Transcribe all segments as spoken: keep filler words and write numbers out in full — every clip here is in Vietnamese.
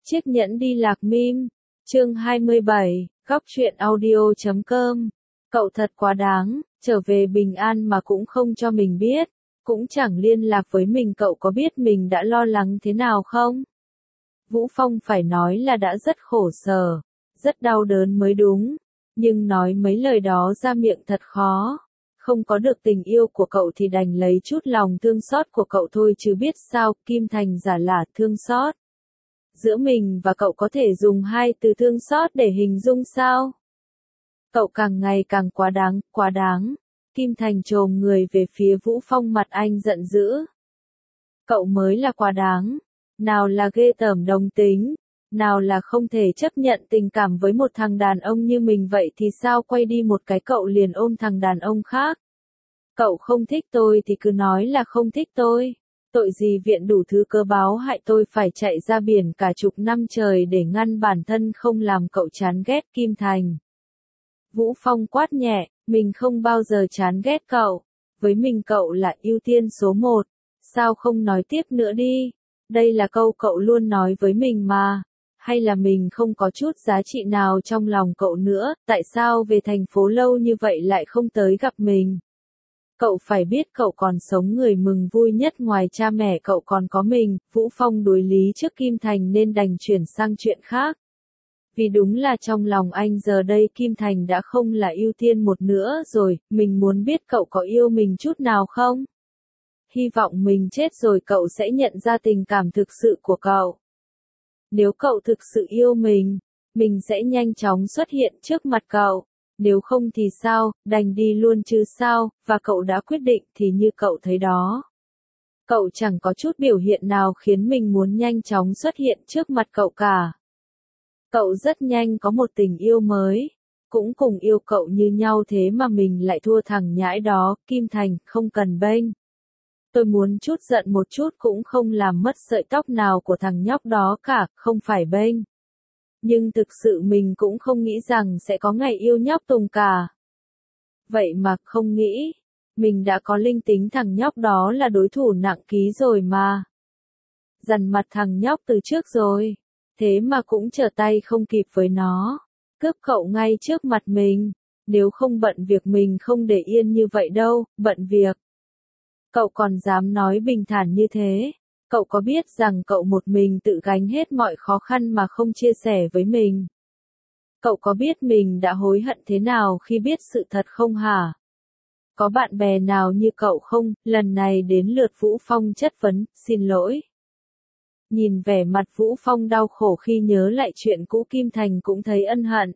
Chiếc nhẫn đi lạc mim. Chương hai mươi bảy, góc truyện audio chấm com. Cậu thật quá đáng, trở về bình an mà cũng không cho mình biết, cũng chẳng liên lạc với mình. Cậu có biết mình đã lo lắng thế nào không? Vũ Phong phải nói là đã rất khổ sở, rất đau đớn mới đúng, nhưng nói mấy lời đó ra miệng thật khó. Không có được tình yêu của cậu thì đành lấy chút lòng thương xót của cậu thôi, chứ biết sao. Kim Thành giả lả thương xót. Giữa mình và cậu có thể dùng hai từ thương xót để hình dung sao? Cậu càng ngày càng quá đáng, quá đáng. Kim Thành chồm người về phía Vũ Phong, mặt anh giận dữ. Cậu mới là quá đáng. Nào là ghê tởm đồng tính, nào là không thể chấp nhận tình cảm với một thằng đàn ông như mình, vậy thì sao? Quay đi một cái cậu liền ôm thằng đàn ông khác. Cậu không thích tôi thì cứ nói là không thích tôi. Tội gì viện đủ thứ cớ báo hại tôi phải chạy ra biển cả chục năm trời để ngăn bản thân không làm cậu chán ghét. Kim Thành. Vũ Phong quát nhẹ, mình không bao giờ chán ghét cậu. Với mình cậu là ưu tiên số một. Sao không nói tiếp nữa đi? Đây là câu cậu luôn nói với mình mà. Hay là mình không có chút giá trị nào trong lòng cậu nữa? Tại sao về thành phố lâu như vậy lại không tới gặp mình? Cậu phải biết cậu còn sống, người mừng vui nhất ngoài cha mẹ cậu còn có mình. Vũ Phong đối lý trước Kim Thành nên đành chuyển sang chuyện khác. Vì đúng là trong lòng anh giờ đây Kim Thành đã không là ưu tiên một nữa rồi. Mình muốn biết cậu có yêu mình chút nào không? Hy vọng mình chết rồi cậu sẽ nhận ra tình cảm thực sự của cậu. Nếu cậu thực sự yêu mình, mình sẽ nhanh chóng xuất hiện trước mặt cậu. Nếu không thì sao, đành đi luôn chứ sao, và cậu đã quyết định thì như cậu thấy đó. Cậu chẳng có chút biểu hiện nào khiến mình muốn nhanh chóng xuất hiện trước mặt cậu cả. Cậu rất nhanh có một tình yêu mới, cũng cùng yêu cậu như nhau, thế mà mình lại thua thằng nhãi đó. Kim Thành, không cần bênh. Tôi muốn chút giận một chút cũng không làm mất sợi tóc nào của thằng nhóc đó cả, không phải bênh. Nhưng thực sự mình cũng không nghĩ rằng sẽ có ngày yêu nhóc Tùng cả. Vậy mà không nghĩ, mình đã có linh tính thằng nhóc đó là đối thủ nặng ký rồi mà. Dằn mặt thằng nhóc từ trước rồi, thế mà cũng trở tay không kịp với nó. Cướp cậu ngay trước mặt mình, nếu không bận việc mình không để yên như vậy đâu, bận việc. Cậu còn dám nói bình thản như thế. Cậu có biết rằng cậu một mình tự gánh hết mọi khó khăn mà không chia sẻ với mình? Cậu có biết mình đã hối hận thế nào khi biết sự thật không hả? Có bạn bè nào như cậu không? Lần này đến lượt Vũ Phong chất vấn, xin lỗi. Nhìn vẻ mặt Vũ Phong đau khổ khi nhớ lại chuyện cũ, Kim Thành cũng thấy ân hận.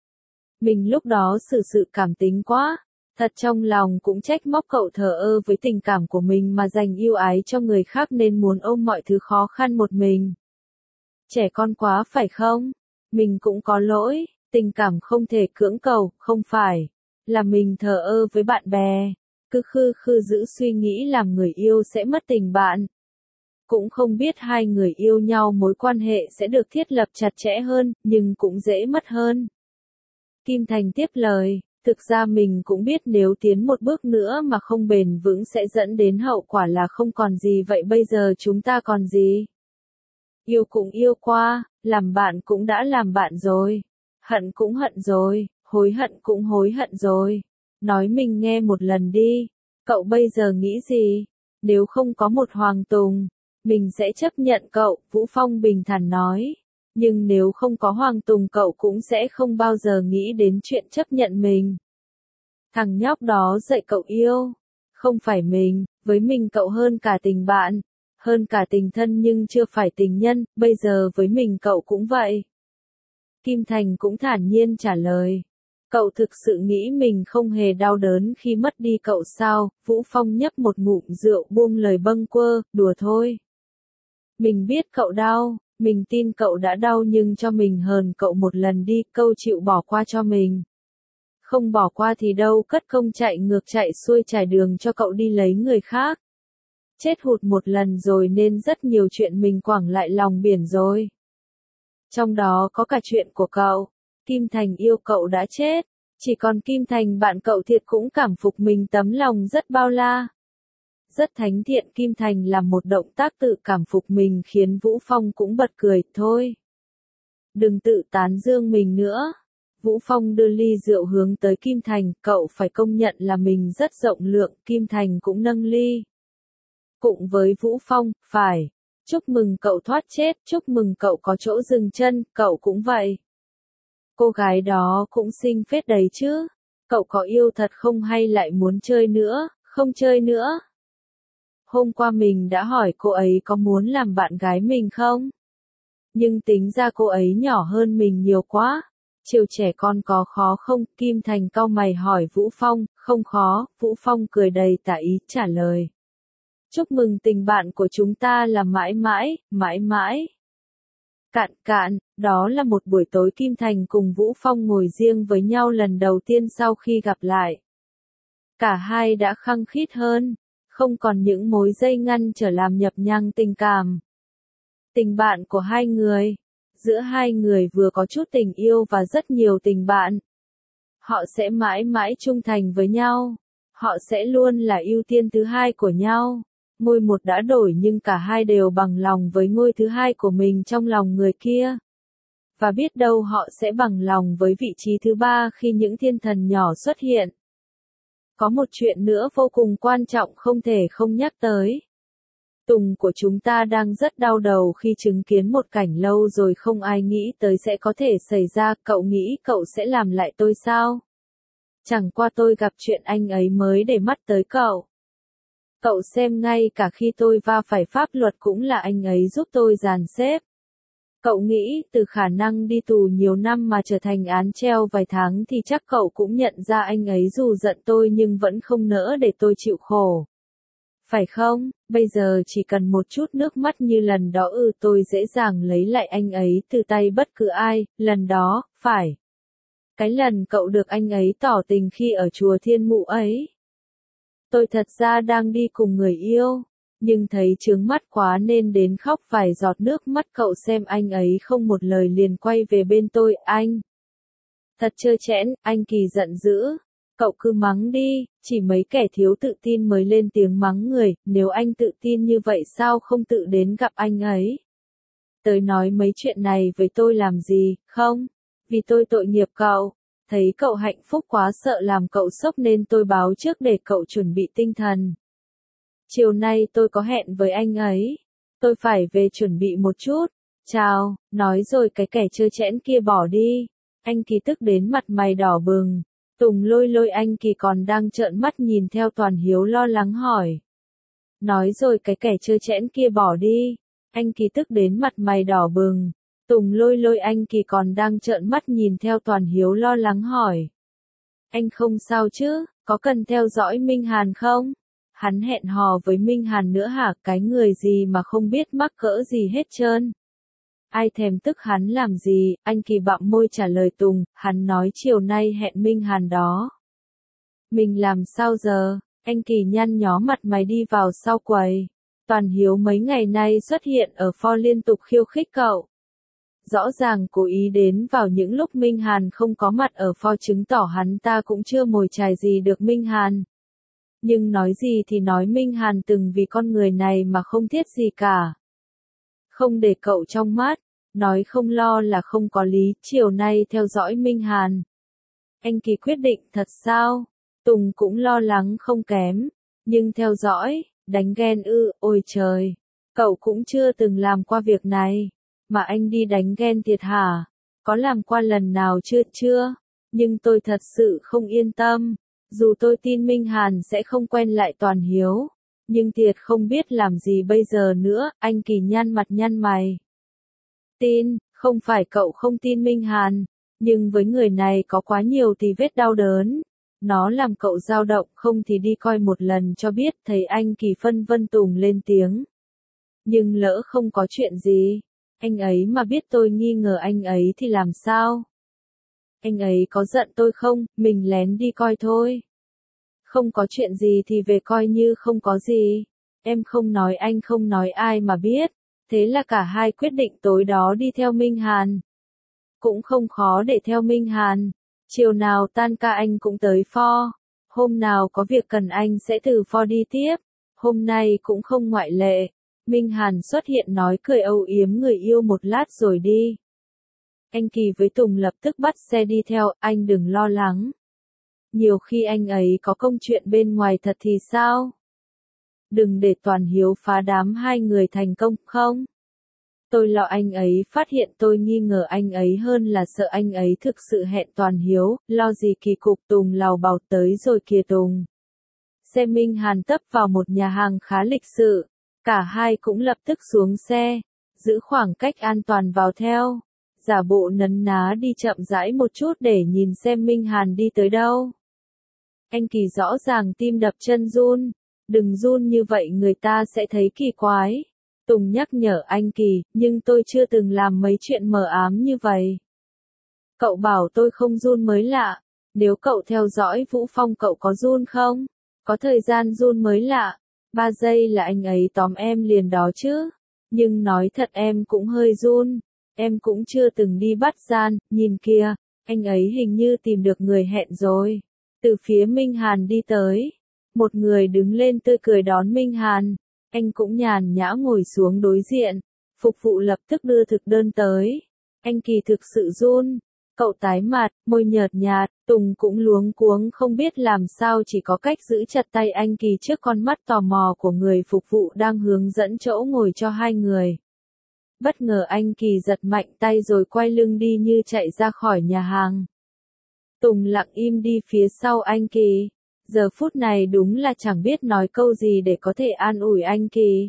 Mình lúc đó xử sự cảm tính quá. Thật trong lòng cũng trách móc cậu thờ ơ với tình cảm của mình mà dành yêu ái cho người khác nên muốn ôm mọi thứ khó khăn một mình. Trẻ con quá phải không? Mình cũng có lỗi, tình cảm không thể cưỡng cầu, không phải là mình thờ ơ với bạn bè, cứ khư khư giữ suy nghĩ làm người yêu sẽ mất tình bạn. Cũng không biết hai người yêu nhau mối quan hệ sẽ được thiết lập chặt chẽ hơn, nhưng cũng dễ mất hơn. Kim Thành tiếp lời. Thực ra mình cũng biết nếu tiến một bước nữa mà không bền vững sẽ dẫn đến hậu quả là không còn gì. Vậy bây giờ chúng ta còn gì? Yêu cũng yêu qua, làm bạn cũng đã làm bạn rồi. Hận cũng hận rồi, hối hận cũng hối hận rồi. Nói mình nghe một lần đi. Cậu bây giờ nghĩ gì? Nếu không có một Hoàng Tùng, mình sẽ chấp nhận cậu, Vũ Phong bình thản nói. Nhưng nếu không có Hoàng Tùng cậu cũng sẽ không bao giờ nghĩ đến chuyện chấp nhận mình. Thằng nhóc đó dạy cậu yêu. Không phải mình, với mình cậu hơn cả tình bạn, hơn cả tình thân nhưng chưa phải tình nhân, bây giờ với mình cậu cũng vậy. Kim Thành cũng thản nhiên trả lời. Cậu thực sự nghĩ mình không hề đau đớn khi mất đi cậu sao? Vũ Phong nhấp một ngụm rượu buông lời bâng quơ, đùa thôi. Mình biết cậu đau. Mình tin cậu đã đau nhưng cho mình hờn cậu một lần đi, câu chịu bỏ qua cho mình. Không bỏ qua thì đâu cất công chạy ngược chạy xuôi trải đường cho cậu đi lấy người khác. Chết hụt một lần rồi nên rất nhiều chuyện mình quẳng lại lòng biển rồi. Trong đó có cả chuyện của cậu. Kim Thành yêu cậu đã chết. Chỉ còn Kim Thành bạn cậu thiệt cũng cảm phục mình tấm lòng rất bao la. Rất thánh thiện. Kim Thành làm một động tác tự cảm phục mình khiến Vũ Phong cũng bật cười, thôi. Đừng tự tán dương mình nữa. Vũ Phong đưa ly rượu hướng tới Kim Thành, cậu phải công nhận là mình rất rộng lượng, Kim Thành cũng nâng ly. Cùng với Vũ Phong, phải. Chúc mừng cậu thoát chết, chúc mừng cậu có chỗ dừng chân, cậu cũng vậy. Cô gái đó cũng xinh phết đấy chứ. Cậu có yêu thật không hay lại muốn chơi nữa, không chơi nữa? Hôm qua mình đã hỏi cô ấy có muốn làm bạn gái mình không? Nhưng tính ra cô ấy nhỏ hơn mình nhiều quá. Chiều trẻ con có khó không? Kim Thành cau mày hỏi Vũ Phong, không khó, Vũ Phong cười đầy tà ý trả lời. Chúc mừng tình bạn của chúng ta là mãi mãi, mãi mãi. Cạn cạn, đó là một buổi tối Kim Thành cùng Vũ Phong ngồi riêng với nhau lần đầu tiên sau khi gặp lại. Cả hai đã khăng khít hơn, không còn những mối dây ngăn trở làm nhập nhằng tình cảm. Tình bạn của hai người, giữa hai người vừa có chút tình yêu và rất nhiều tình bạn. Họ sẽ mãi mãi trung thành với nhau, họ sẽ luôn là ưu tiên thứ hai của nhau. Ngôi một đã đổi nhưng cả hai đều bằng lòng với ngôi thứ hai của mình trong lòng người kia. Và biết đâu họ sẽ bằng lòng với vị trí thứ ba khi những thiên thần nhỏ xuất hiện. Có một chuyện nữa vô cùng quan trọng không thể không nhắc tới. Tùng của chúng ta đang rất đau đầu khi chứng kiến một cảnh lâu rồi không ai nghĩ tới sẽ có thể xảy ra, cậu nghĩ cậu sẽ làm lại tôi sao? Chẳng qua tôi gặp chuyện anh ấy mới để mắt tới cậu. Cậu xem ngay cả khi tôi va phải pháp luật cũng là anh ấy giúp tôi dàn xếp. Cậu nghĩ từ khả năng đi tù nhiều năm mà trở thành án treo vài tháng thì chắc cậu cũng nhận ra anh ấy dù giận tôi nhưng vẫn không nỡ để tôi chịu khổ. Phải không? Bây giờ chỉ cần một chút nước mắt như lần đó ừ tôi dễ dàng lấy lại anh ấy từ tay bất cứ ai, lần đó, phải. Cái lần cậu được anh ấy tỏ tình khi ở chùa Thiên Mụ ấy. Tôi thật ra đang đi cùng người yêu, nhưng thấy chướng mắt quá nên đến khóc vài giọt nước mắt cậu xem anh ấy không một lời liền quay về bên tôi, anh. Thật trơ trẽn, anh Kỳ giận dữ. Cậu cứ mắng đi, chỉ mấy kẻ thiếu tự tin mới lên tiếng mắng người, nếu anh tự tin như vậy sao không tự đến gặp anh ấy. Tới nói mấy chuyện này với tôi làm gì, không? Vì tôi tội nghiệp cậu. Thấy cậu hạnh phúc quá sợ làm cậu sốc nên tôi báo trước để cậu chuẩn bị tinh thần. Chiều nay tôi có hẹn với anh ấy. Tôi phải về chuẩn bị một chút. Chào, nói rồi cái kẻ trơ trẽn kia bỏ đi. Anh Kỳ tức đến mặt mày đỏ bừng. Tùng lôi lôi anh Kỳ còn đang trợn mắt nhìn theo Toàn Hiếu lo lắng hỏi. Nói rồi cái kẻ trơ trẽn kia bỏ đi. Anh Kỳ tức đến mặt mày đỏ bừng. Tùng lôi lôi anh Kỳ còn đang trợn mắt nhìn theo Toàn Hiếu lo lắng hỏi. Anh không sao chứ, có cần theo dõi Minh Hàn không? Hắn hẹn hò với Minh Hàn nữa hả? Cái người gì mà không biết mắc cỡ gì hết trơn. Ai thèm tức hắn làm gì? Anh Kỳ bặm môi trả lời Tùng, hắn nói chiều nay hẹn Minh Hàn đó. Mình làm sao giờ? Anh Kỳ nhăn nhó mặt mày đi vào sau quầy. Toàn Hiếu mấy ngày nay xuất hiện ở pho liên tục khiêu khích cậu. Rõ ràng cố ý đến vào những lúc Minh Hàn không có mặt ở pho chứng tỏ hắn ta cũng chưa mồi chài gì được Minh Hàn. Nhưng nói gì thì nói Minh Hàn từng vì con người này mà không thiết gì cả. Không để cậu trong mắt, nói không lo là không có lý, chiều nay theo dõi Minh Hàn. Anh Kỳ quyết định thật sao? Tùng cũng lo lắng không kém, nhưng theo dõi, đánh ghen ư, ôi trời, cậu cũng chưa từng làm qua việc này, mà anh đi đánh ghen thiệt hả? Có làm qua lần nào chưa chưa? Nhưng tôi thật sự không yên tâm, dù tôi tin Minh Hàn sẽ không quen lại Toàn Hiếu. Nhưng thiệt không biết làm gì bây giờ nữa, anh Kỳ nhăn mặt nhăn mày. Tin, không phải cậu không tin Minh Hàn, nhưng với người này có quá nhiều thì vết đau đớn. Nó làm cậu dao động không thì đi coi một lần cho biết, thấy anh Kỳ phân vân Tùng lên tiếng. Nhưng lỡ không có chuyện gì, anh ấy mà biết tôi nghi ngờ anh ấy thì làm sao? Anh ấy có giận tôi không, mình lén đi coi thôi. Không có chuyện gì thì về coi như không có gì. Em không nói anh không nói ai mà biết. Thế là cả hai quyết định tối đó đi theo Minh Hàn. Cũng không khó để theo Minh Hàn. Chiều nào tan ca anh cũng tới pho. Hôm nào có việc cần anh sẽ từ pho đi tiếp. Hôm nay cũng không ngoại lệ. Minh Hàn xuất hiện nói cười âu yếm người yêu một lát rồi đi. Anh Kỳ với Tùng lập tức bắt xe đi theo, anh đừng lo lắng. Nhiều khi anh ấy có công chuyện bên ngoài thật thì sao? Đừng để Toàn Hiếu phá đám hai người thành công, không? Tôi lo anh ấy phát hiện tôi nghi ngờ anh ấy hơn là sợ anh ấy thực sự hẹn Toàn Hiếu, lo gì kỳ cục. Tùng lào bào tới rồi kìa Tùng. Xe Minh Hàn tấp vào một nhà hàng khá lịch sự, cả hai cũng lập tức xuống xe, giữ khoảng cách an toàn vào theo, giả bộ nấn ná đi chậm rãi một chút để nhìn xem Minh Hàn đi tới đâu. Anh Kỳ rõ ràng tim đập chân run, đừng run như vậy người ta sẽ thấy kỳ quái. Tùng nhắc nhở anh Kỳ, nhưng tôi chưa từng làm mấy chuyện mờ ám như vậy. Cậu bảo tôi không run mới lạ, nếu cậu theo dõi Vũ Phong cậu có run không? Có thời gian run mới lạ, ba giây là anh ấy tóm em liền đó chứ. Nhưng nói thật em cũng hơi run, em cũng chưa từng đi bắt gian, nhìn kìa, anh ấy hình như tìm được người hẹn rồi. Từ phía Minh Hàn đi tới, một người đứng lên tươi cười đón Minh Hàn, anh cũng nhàn nhã ngồi xuống đối diện, phục vụ lập tức đưa thực đơn tới. Anh Kỳ thực sự run, cậu tái mặt, môi nhợt nhạt, Tùng cũng luống cuống không biết làm sao chỉ có cách giữ chặt tay anh Kỳ trước con mắt tò mò của người phục vụ đang hướng dẫn chỗ ngồi cho hai người. Bất ngờ anh Kỳ giật mạnh tay rồi quay lưng đi như chạy ra khỏi nhà hàng. Tùng lặng im đi phía sau anh Kỳ, giờ phút này đúng là chẳng biết nói câu gì để có thể an ủi anh Kỳ.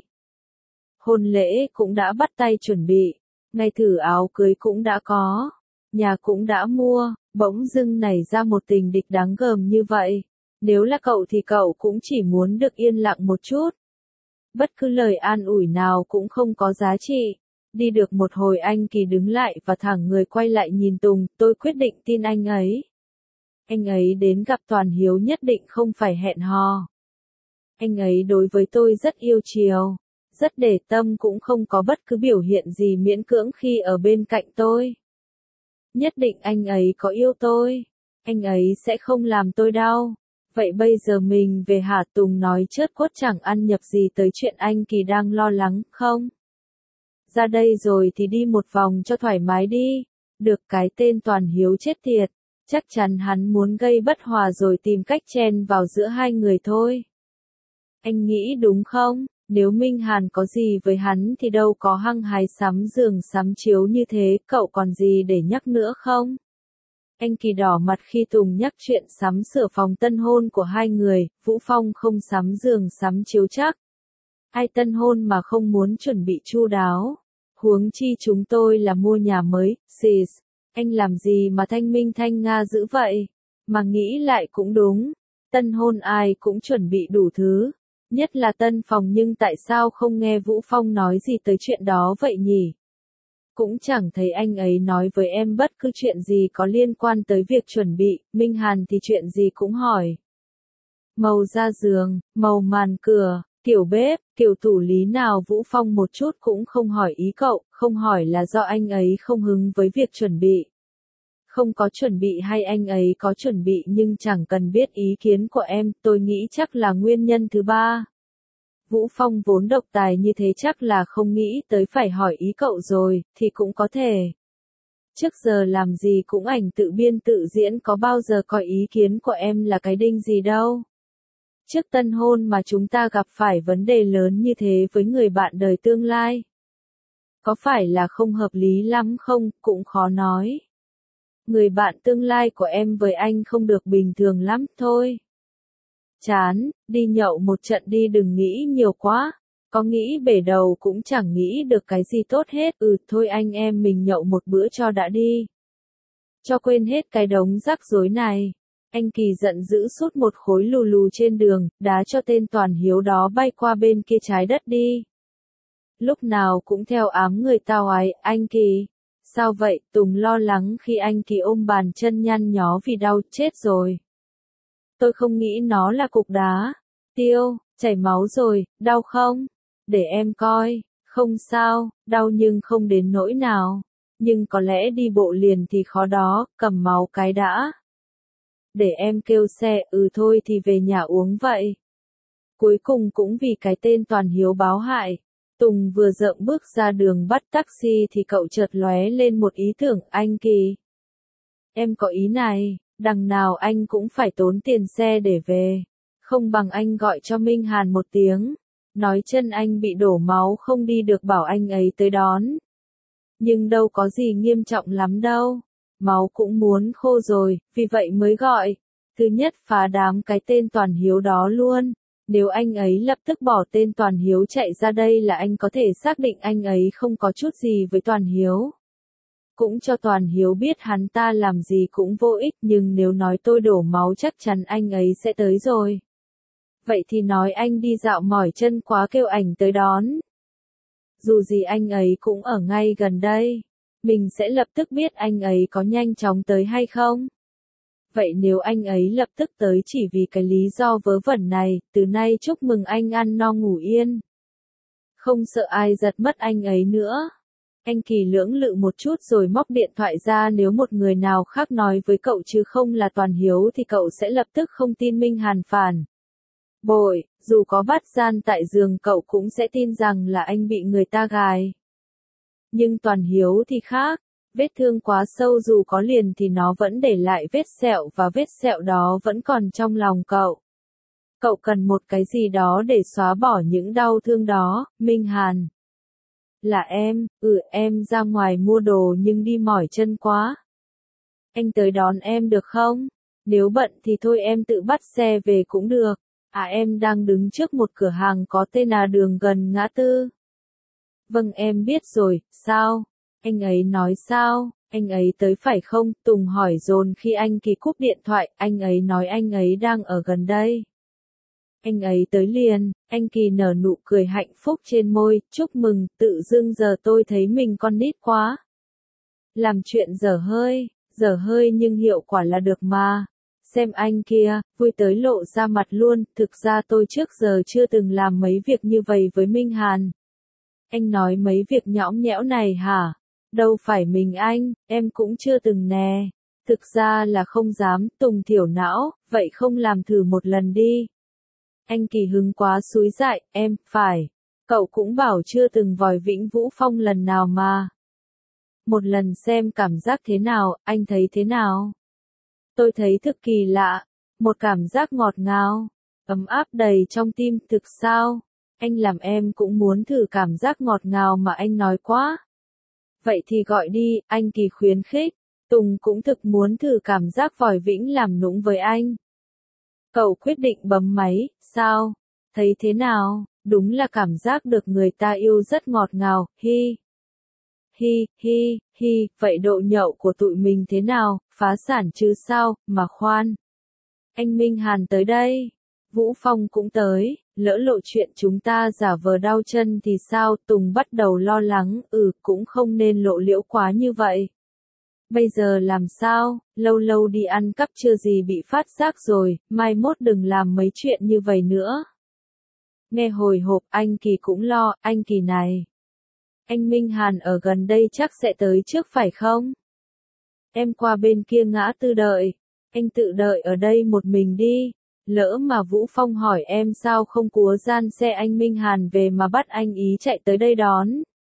Hôn lễ cũng đã bắt tay chuẩn bị, ngày thử áo cưới cũng đã có, nhà cũng đã mua, bỗng dưng nảy ra một tình địch đáng gờm như vậy. Nếu là cậu thì cậu cũng chỉ muốn được yên lặng một chút. Bất cứ lời an ủi nào cũng không có giá trị. Đi được một hồi anh Kỳ đứng lại và thẳng người quay lại nhìn Tùng, tôi quyết định tin anh ấy. Anh ấy đến gặp Toàn Hiếu nhất định không phải hẹn hò. Anh ấy đối với tôi rất yêu chiều, rất để tâm cũng không có bất cứ biểu hiện gì miễn cưỡng khi ở bên cạnh tôi. Nhất định anh ấy có yêu tôi, anh ấy sẽ không làm tôi đau. Vậy bây giờ mình về hả? Tùng nói chớt quất chẳng ăn nhập gì tới chuyện anh Kỳ đang lo lắng, không? Ra đây rồi thì đi một vòng cho thoải mái đi. Được cái tên Toàn Hiếu chết tiệt, chắc chắn hắn muốn gây bất hòa rồi tìm cách chen vào giữa hai người thôi. Anh nghĩ đúng không? Nếu Minh Hàn có gì với hắn thì đâu có hăng hái sắm giường sắm chiếu như thế, cậu còn gì để nhắc nữa không? Anh Kỳ đỏ mặt khi Tùng nhắc chuyện sắm sửa phòng tân hôn của hai người. Vũ Phong không sắm giường sắm chiếu chắc. Ai tân hôn mà không muốn chuẩn bị chu đáo. Huống chi chúng tôi là mua nhà mới, sis. Anh làm gì mà thanh minh thanh nga dữ vậy? Mà nghĩ lại cũng đúng. Tân hôn ai cũng chuẩn bị đủ thứ. Nhất là tân phòng, nhưng tại sao không nghe Vũ Phong nói gì tới chuyện đó vậy nhỉ? Cũng chẳng thấy anh ấy nói với em bất cứ chuyện gì có liên quan tới việc chuẩn bị. Minh Hàn thì chuyện gì cũng hỏi. Màu da giường, màu màn cửa, kiểu bếp, kiểu tủ lý nào Vũ Phong một chút cũng không hỏi ý cậu, không hỏi là do anh ấy không hứng với việc chuẩn bị. Không có chuẩn bị hay anh ấy có chuẩn bị nhưng chẳng cần biết ý kiến của em, tôi nghĩ chắc là nguyên nhân thứ ba. Vũ Phong vốn độc tài như thế chắc là không nghĩ tới phải hỏi ý cậu rồi, thì cũng có thể. Trước giờ làm gì cũng ảnh tự biên tự diễn, có bao giờ coi ý kiến của em là cái đinh gì đâu. Trước tân hôn mà chúng ta gặp phải vấn đề lớn như thế với người bạn đời tương lai. Có phải là không hợp lý lắm không, cũng khó nói. Người bạn tương lai của em với anh không được bình thường lắm thôi. Chán, đi nhậu một trận đi, đừng nghĩ nhiều quá. Có nghĩ bể đầu cũng chẳng nghĩ được cái gì tốt hết. Ừ thôi anh em mình nhậu một bữa cho đã đi. Cho quên hết cái đống rắc rối này. Anh Kỳ giận dữ sút một khối lù lù trên đường, đá cho tên Toàn Hiếu đó bay qua bên kia trái đất đi. Lúc nào cũng theo ám người tao ái, anh Kỳ. Sao vậy? Tùng lo lắng khi anh Kỳ ôm bàn chân nhăn nhó vì đau, chết rồi. Tôi không nghĩ nó là cục đá. Tiêu, chảy máu rồi, đau không? Để em coi, không sao, đau nhưng không đến nỗi nào. Nhưng có lẽ đi bộ liền thì khó đó, cầm máu cái đã. Để em kêu xe, ừ thôi thì về nhà uống vậy. Cuối cùng cũng vì cái tên Toàn Hiếu báo hại. Tùng vừa dợm bước ra đường bắt taxi thì cậu chợt lóe lên một ý tưởng, anh Kỳ. Em có ý này, đằng nào anh cũng phải tốn tiền xe để về. Không bằng anh gọi cho Minh Hàn một tiếng. Nói chân anh bị đổ máu không đi được bảo anh ấy tới đón. Nhưng đâu có gì nghiêm trọng lắm đâu. Máu cũng muốn khô rồi, vì vậy mới gọi. Thứ nhất phá đám cái tên Toàn Hiếu đó luôn. Nếu anh ấy lập tức bỏ tên Toàn Hiếu chạy ra đây là anh có thể xác định anh ấy không có chút gì với Toàn Hiếu. Cũng cho Toàn Hiếu biết hắn ta làm gì cũng vô ích, nhưng nếu nói tôi đổ máu chắc chắn anh ấy sẽ tới rồi. Vậy thì nói anh đi dạo mỏi chân quá kêu ảnh tới đón. Dù gì anh ấy cũng ở ngay gần đây. Mình sẽ lập tức biết anh ấy có nhanh chóng tới hay không. Vậy nếu anh ấy lập tức tới chỉ vì cái lý do vớ vẩn này, từ nay chúc mừng anh ăn no ngủ yên. Không sợ ai giật mất anh ấy nữa. Anh Kỳ lưỡng lự một chút rồi móc điện thoại ra, nếu một người nào khác nói với cậu chứ không là Toàn Hiếu thì cậu sẽ lập tức không tin Minh Hàn phản bội, dù có bắt gian tại giường cậu cũng sẽ tin rằng là anh bị người ta gài. Nhưng Toàn Hiếu thì khác, vết thương quá sâu dù có liền thì nó vẫn để lại vết sẹo và vết sẹo đó vẫn còn trong lòng cậu. Cậu cần một cái gì đó để xóa bỏ những đau thương đó, Minh Hàn. Là em, ừ em ra ngoài mua đồ nhưng đi mỏi chân quá. Anh tới đón em được không? Nếu bận thì thôi em tự bắt xe về cũng được. À em đang đứng trước một cửa hàng có tên là đường gần ngã tư. Vâng em biết rồi, sao? Anh ấy nói sao? Anh ấy tới phải không? Tùng hỏi dồn khi anh Kỳ cúp điện thoại, anh ấy nói anh ấy đang ở gần đây. Anh ấy tới liền, anh Kỳ nở nụ cười hạnh phúc trên môi, chúc mừng, tự dưng giờ tôi thấy mình con nít quá. Làm chuyện dở hơi, dở hơi nhưng hiệu quả là được mà. Xem anh kia, vui tới lộ ra mặt luôn, thực ra tôi trước giờ chưa từng làm mấy việc như vậy với Minh Hàn. Anh nói mấy việc nhõng nhẽo này hả? Đâu phải mình anh, em cũng chưa từng nè. Thực ra là không dám, Tùng thiểu não, vậy không làm thử một lần đi. Anh Kỳ hứng quá xúi dại, em, phải. Cậu cũng bảo chưa từng vòi Vĩnh Vũ Phong lần nào mà. Một lần xem cảm giác thế nào, anh thấy thế nào? Tôi thấy thực kỳ lạ, một cảm giác ngọt ngào, ấm áp đầy trong tim, thực sao? Anh làm em cũng muốn thử cảm giác ngọt ngào mà anh nói quá. Vậy thì gọi đi, anh Kỳ khuyến khích. Tùng cũng thực muốn thử cảm giác vòi Vĩnh làm nũng với anh. Cậu quyết định bấm máy, sao? Thấy thế nào? Đúng là cảm giác được người ta yêu rất ngọt ngào, hi. Hi, hi, hi, vậy độ nhậu của tụi mình thế nào, phá sản chứ sao, mà khoan. Anh Minh Hàn tới đây. Vũ Phong cũng tới, lỡ lộ chuyện chúng ta giả vờ đau chân thì sao, Tùng bắt đầu lo lắng, ừ, cũng không nên lộ liễu quá như vậy. Bây giờ làm sao, lâu lâu đi ăn cắp chưa gì bị phát giác rồi, mai mốt đừng làm mấy chuyện như vậy nữa. Nghe hồi hộp, anh Kỳ cũng lo, anh Kỳ này. Anh Minh Hàn ở gần đây chắc sẽ tới trước phải không? Em qua bên kia ngã tư đợi, anh tự đợi ở đây một mình đi. Lỡ mà Vũ Phong hỏi em sao không cúa gian xe anh Minh Hàn về mà bắt anh ý chạy tới đây đón.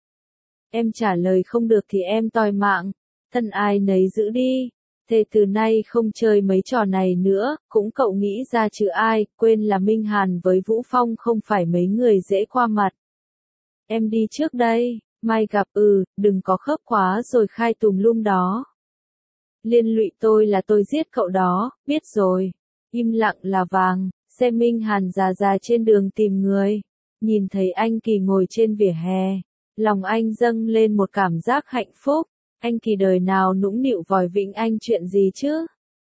Em trả lời không được thì em toi mạng, thân ai nấy giữ đi. Thế từ nay không chơi mấy trò này nữa, cũng cậu nghĩ ra chứ ai, quên là Minh Hàn với Vũ Phong không phải mấy người dễ qua mặt. Em đi trước đây, mai gặp, ừ, đừng có khớp quá rồi khai tùm lum đó. Liên lụy tôi là tôi giết cậu đó, biết rồi. Im lặng là vàng, xe Minh Hàn già già trên đường tìm người. Nhìn thấy anh Kỳ ngồi trên vỉa hè, lòng anh dâng lên một cảm giác hạnh phúc. Anh Kỳ đời nào nũng nịu vòi Vĩnh anh chuyện gì chứ?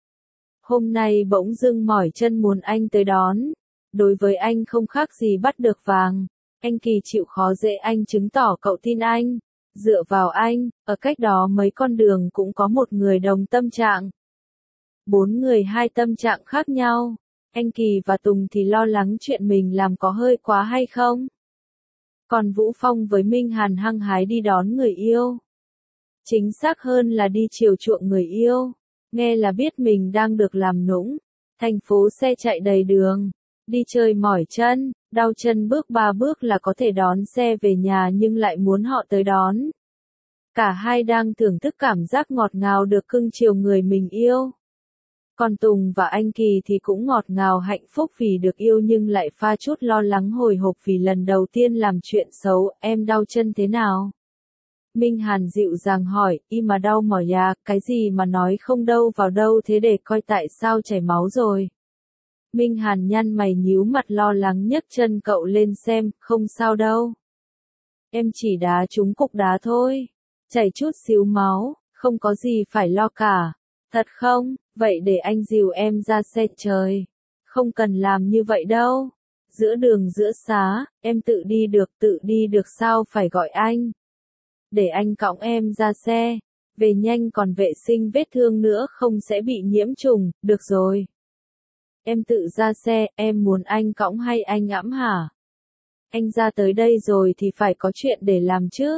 Hôm nay bỗng dưng mỏi chân muốn anh tới đón. Đối với anh không khác gì bắt được vàng. Anh Kỳ chịu khó dễ anh chứng tỏ cậu tin anh. Dựa vào anh, ở cách đó mấy con đường cũng có một người đồng tâm trạng. Bốn người hai tâm trạng khác nhau. Anh Kỳ và Tùng thì lo lắng chuyện mình làm có hơi quá hay không. Còn Vũ Phong với Minh Hàn hăng hái đi đón người yêu. Chính xác hơn là đi chiều chuộng người yêu. Nghe là biết mình đang được làm nũng. Thành phố xe chạy đầy đường. Đi chơi mỏi chân, đau chân bước ba bước là có thể đón xe về nhà nhưng lại muốn họ tới đón. Cả hai đang thưởng thức cảm giác ngọt ngào được cưng chiều người mình yêu. Còn Tùng và anh Kỳ thì cũng ngọt ngào hạnh phúc vì được yêu nhưng lại pha chút lo lắng hồi hộp vì lần đầu tiên làm chuyện xấu. Em đau chân thế nào? Minh Hàn dịu dàng hỏi, y mà đau mỏi à, cái gì mà nói không đâu vào đâu thế để coi tại sao chảy máu rồi. Minh Hàn nhăn mày nhíu mặt lo lắng nhấc chân cậu lên xem, không sao đâu. Em chỉ đá trúng cục đá thôi, chảy chút xíu máu, không có gì phải lo cả. Thật không? Vậy để anh dìu em ra xe trời. Không cần làm như vậy đâu. Giữa đường giữa xá, em tự đi được, tự đi được sao phải gọi anh. Để anh cõng em ra xe. Về nhanh còn vệ sinh vết thương nữa không sẽ bị nhiễm trùng, được rồi. Em tự ra xe, em muốn anh cõng hay anh ẵm hả? Anh ra tới đây rồi thì phải có chuyện để làm chứ.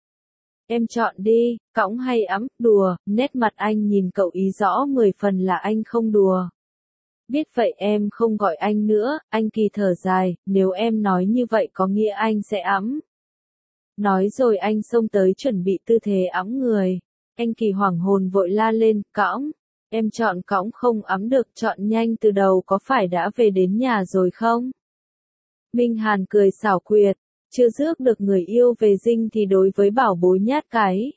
Em chọn đi, cõng hay ẵm, đùa, nét mặt anh nhìn cậu ý rõ mười phần là anh không đùa. Biết vậy em không gọi anh nữa, anh Kỳ thở dài, nếu em nói như vậy có nghĩa anh sẽ ẵm. Nói rồi anh xông tới chuẩn bị tư thế ẵm người. Anh Kỳ hoảng hồn vội la lên, cõng. Em chọn cõng không ẵm được, chọn nhanh từ đầu có phải đã về đến nhà rồi không? Minh Hàn cười xảo quyệt. Chưa rước được người yêu về dinh thì đối với bảo bối nhát cái.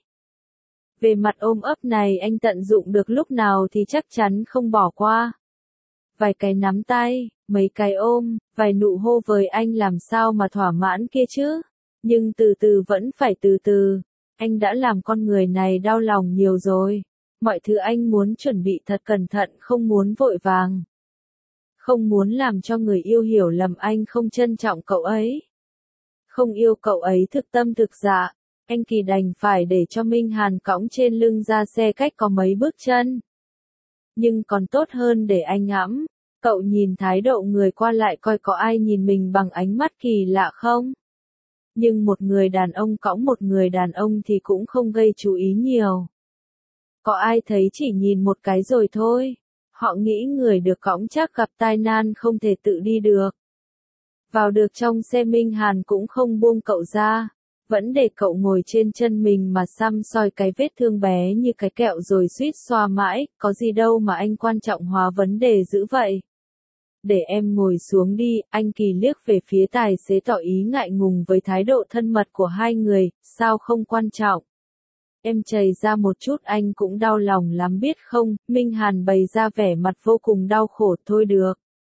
Về mặt ôm ấp này anh tận dụng được lúc nào thì chắc chắn không bỏ qua. Vài cái nắm tay, mấy cái ôm, vài nụ hôn với anh làm sao mà thỏa mãn kia chứ. Nhưng từ từ vẫn phải từ từ. Anh đã làm con người này đau lòng nhiều rồi. Mọi thứ anh muốn chuẩn bị thật cẩn thận, không muốn vội vàng. Không muốn làm cho người yêu hiểu lầm anh không trân trọng cậu ấy. Không yêu cậu ấy thực tâm thực dạ, anh Kỳ đành phải để cho Minh Hàn cõng trên lưng ra xe cách có mấy bước chân. Nhưng còn tốt hơn để anh ẵm, cậu nhìn thái độ người qua lại coi có ai nhìn mình bằng ánh mắt kỳ lạ không. Nhưng một người đàn ông cõng một người đàn ông thì cũng không gây chú ý nhiều. Có ai thấy chỉ nhìn một cái rồi thôi, họ nghĩ người được cõng chắc gặp tai nạn không thể tự đi được. Vào được trong xe Minh Hàn cũng không buông cậu ra, vẫn để cậu ngồi trên chân mình mà xăm soi cái vết thương bé như cái kẹo rồi suýt xoa mãi, có gì đâu mà anh quan trọng hóa vấn đề dữ vậy. Để em ngồi xuống đi, anh Kỳ liếc về phía tài xế tỏ ý ngại ngùng với thái độ thân mật của hai người, sao không quan trọng. Em chảy ra một chút anh cũng đau lòng lắm biết không, Minh Hàn bày ra vẻ mặt vô cùng đau khổ thôi được.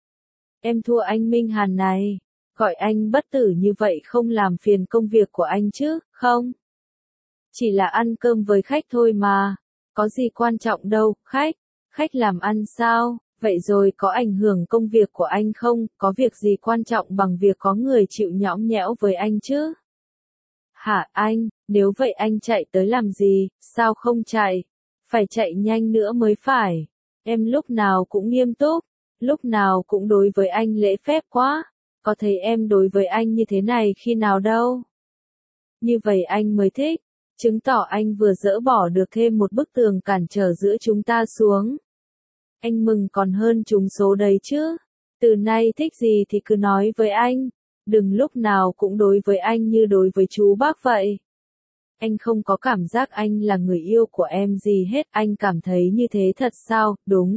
Em thua anh Minh Hàn này. Gọi anh bất tử như vậy không làm phiền công việc của anh chứ, không? Chỉ là ăn cơm với khách thôi mà. Có gì quan trọng đâu, khách. Khách làm ăn sao? Vậy rồi có ảnh hưởng công việc của anh không? Có việc gì quan trọng bằng việc có người chịu nhõng nhẽo với anh chứ? Hả anh, nếu vậy anh chạy tới làm gì, sao không chạy? Phải chạy nhanh nữa mới phải. Em lúc nào cũng nghiêm túc, lúc nào cũng đối với anh lễ phép quá. Có thấy em đối với anh như thế này khi nào đâu. Như vậy anh mới thích, chứng tỏ anh vừa dỡ bỏ được thêm một bức tường cản trở giữa chúng ta xuống. Anh mừng còn hơn trúng số đấy chứ. Từ nay thích gì thì cứ nói với anh, đừng lúc nào cũng đối với anh như đối với chú bác vậy. Anh không có cảm giác anh là người yêu của em gì hết, anh cảm thấy như thế thật sao, đúng.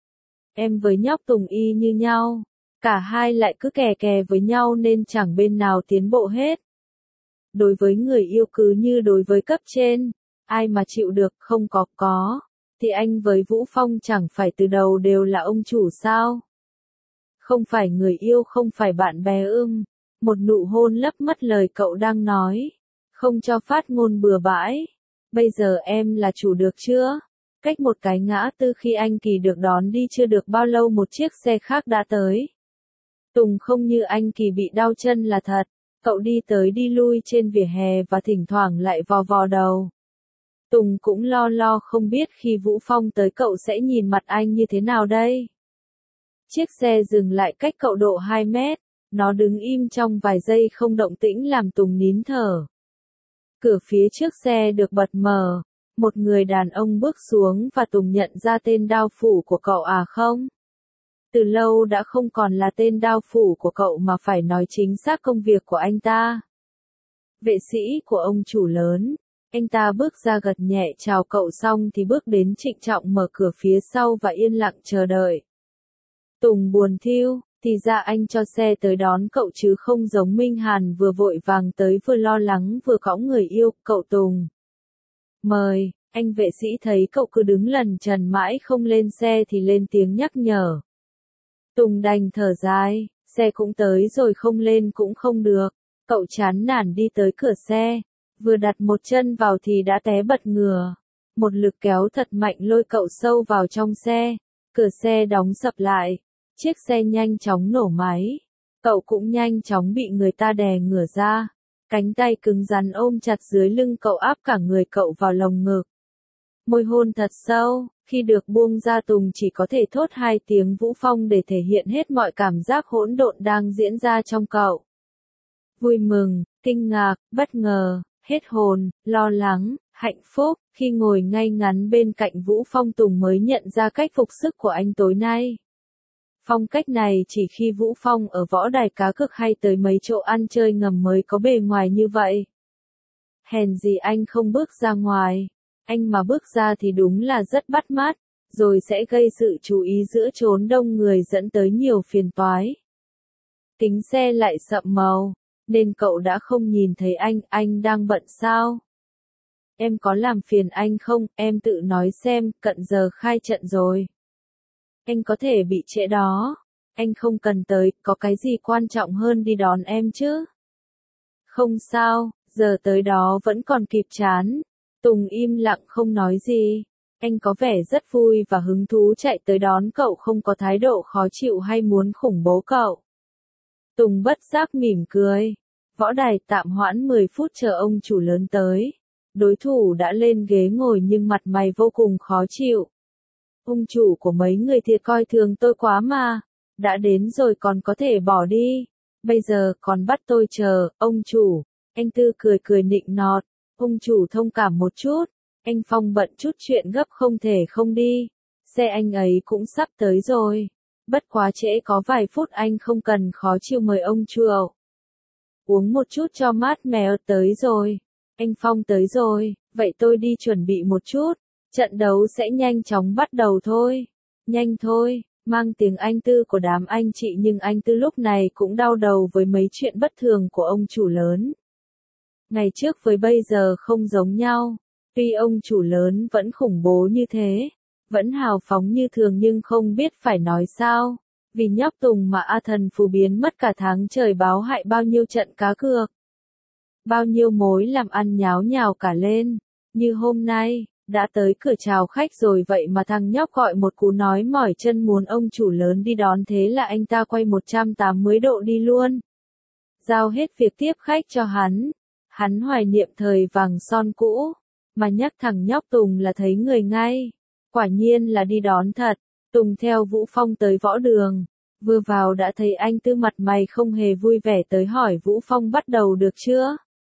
Em với nhóc Tùng y như nhau. Cả hai lại cứ kè kè với nhau nên chẳng bên nào tiến bộ hết. Đối với người yêu cứ như đối với cấp trên, ai mà chịu được không có có, thì anh với Vũ Phong chẳng phải từ đầu đều là ông chủ sao? Không phải người yêu không phải bạn bè ưm, một nụ hôn lấp mất lời cậu đang nói, không cho phát ngôn bừa bãi. Bây giờ em là chủ được chưa? Cách một cái ngã tư khi anh Kỳ được đón đi chưa được bao lâu một chiếc xe khác đã tới. Tùng không như anh Kỳ bị đau chân là thật, cậu đi tới đi lui trên vỉa hè và thỉnh thoảng lại vò vò đầu. Tùng cũng lo lo không biết khi Vũ Phong tới cậu sẽ nhìn mặt anh như thế nào đây. Chiếc xe dừng lại cách cậu độ hai mét, nó đứng im trong vài giây không động tĩnh làm Tùng nín thở. Cửa phía trước xe được bật mở, một người đàn ông bước xuống và Tùng nhận ra tên đao phủ của cậu à không? Từ lâu đã không còn là tên đao phủ của cậu mà phải nói chính xác công việc của anh ta. Vệ sĩ của ông chủ lớn. Anh ta bước ra gật nhẹ chào cậu xong thì bước đến trịnh trọng mở cửa phía sau và yên lặng chờ đợi. Tùng buồn thiu, thì ra anh cho xe tới đón cậu chứ không giống Minh Hàn vừa vội vàng tới vừa lo lắng vừa cõng người yêu, cậu Tùng. Mời, anh vệ sĩ thấy cậu cứ đứng lẩn chần mãi không lên xe thì lên tiếng nhắc nhở. Tùng đành thở dài, xe cũng tới rồi không lên cũng không được, cậu chán nản đi tới cửa xe, vừa đặt một chân vào thì đã té bật ngửa. Một lực kéo thật mạnh lôi cậu sâu vào trong xe, cửa xe đóng sập lại, chiếc xe nhanh chóng nổ máy, cậu cũng nhanh chóng bị người ta đè ngửa ra, cánh tay cứng rắn ôm chặt dưới lưng cậu áp cả người cậu vào lồng ngực. Môi hôn thật sâu, khi được buông ra Tùng chỉ có thể thốt hai tiếng Vũ Phong để thể hiện hết mọi cảm giác hỗn độn đang diễn ra trong cậu. Vui mừng, kinh ngạc, bất ngờ, hết hồn, lo lắng, hạnh phúc, khi ngồi ngay ngắn bên cạnh Vũ Phong Tùng mới nhận ra cách phục sức của anh tối nay. Phong cách này chỉ khi Vũ Phong ở võ đài cá cược hay tới mấy chỗ ăn chơi ngầm mới có bề ngoài như vậy. Hèn gì anh không bước ra ngoài, anh mà bước ra thì đúng là rất bắt mắt, rồi sẽ gây sự chú ý giữa chốn đông người dẫn tới nhiều phiền toái. Kính xe lại sậm màu, nên cậu đã không nhìn thấy anh, anh đang bận sao? Em có làm phiền anh không, em tự nói xem, cận giờ khai trận rồi. Anh có thể bị trễ đó, anh không cần tới, có cái gì quan trọng hơn đi đón em chứ? Không sao, giờ tới đó vẫn còn kịp chán. Tùng im lặng không nói gì, anh có vẻ rất vui và hứng thú chạy tới đón cậu không có thái độ khó chịu hay muốn khủng bố cậu. Tùng bất giác mỉm cười, võ đài tạm hoãn mười phút chờ ông chủ lớn tới. Đối thủ đã lên ghế ngồi nhưng mặt mày vô cùng khó chịu. Ông chủ của mấy người thiệt coi thường tôi quá mà, đã đến rồi còn có thể bỏ đi, bây giờ còn bắt tôi chờ, ông chủ, anh Tư cười cười nịnh nọt, ông chủ thông cảm một chút, anh Phong bận chút chuyện gấp không thể không đi, xe anh ấy cũng sắp tới rồi, bất quá trễ có vài phút anh không cần khó chịu mời ông chủ. Uống một chút cho mát mẻ tới rồi, anh Phong tới rồi, vậy tôi đi chuẩn bị một chút. Trận đấu sẽ nhanh chóng bắt đầu thôi. Nhanh thôi, mang tiếng anh Tư của đám anh chị nhưng anh Tư lúc này cũng đau đầu với mấy chuyện bất thường của ông chủ lớn. Ngày trước với bây giờ không giống nhau, tuy ông chủ lớn vẫn khủng bố như thế, vẫn hào phóng như thường nhưng không biết phải nói sao, vì nhóc Tùng mà A Thần phù biến mất cả tháng trời báo hại bao nhiêu trận cá cược. Bao nhiêu mối làm ăn nháo nhào cả lên, như hôm nay. Đã tới cửa chào khách rồi vậy mà thằng nhóc gọi một cú nói mỏi chân muốn ông chủ lớn đi đón thế là anh ta quay một trăm tám mươi độ đi luôn. Giao hết việc tiếp khách cho hắn. Hắn hoài niệm thời vàng son cũ, mà nhắc thằng nhóc Tùng là thấy người ngay. Quả nhiên là đi đón thật. Tùng theo Vũ Phong tới võ đường. Vừa vào đã thấy anh Tư mặt mày không hề vui vẻ tới hỏi Vũ Phong bắt đầu được chưa?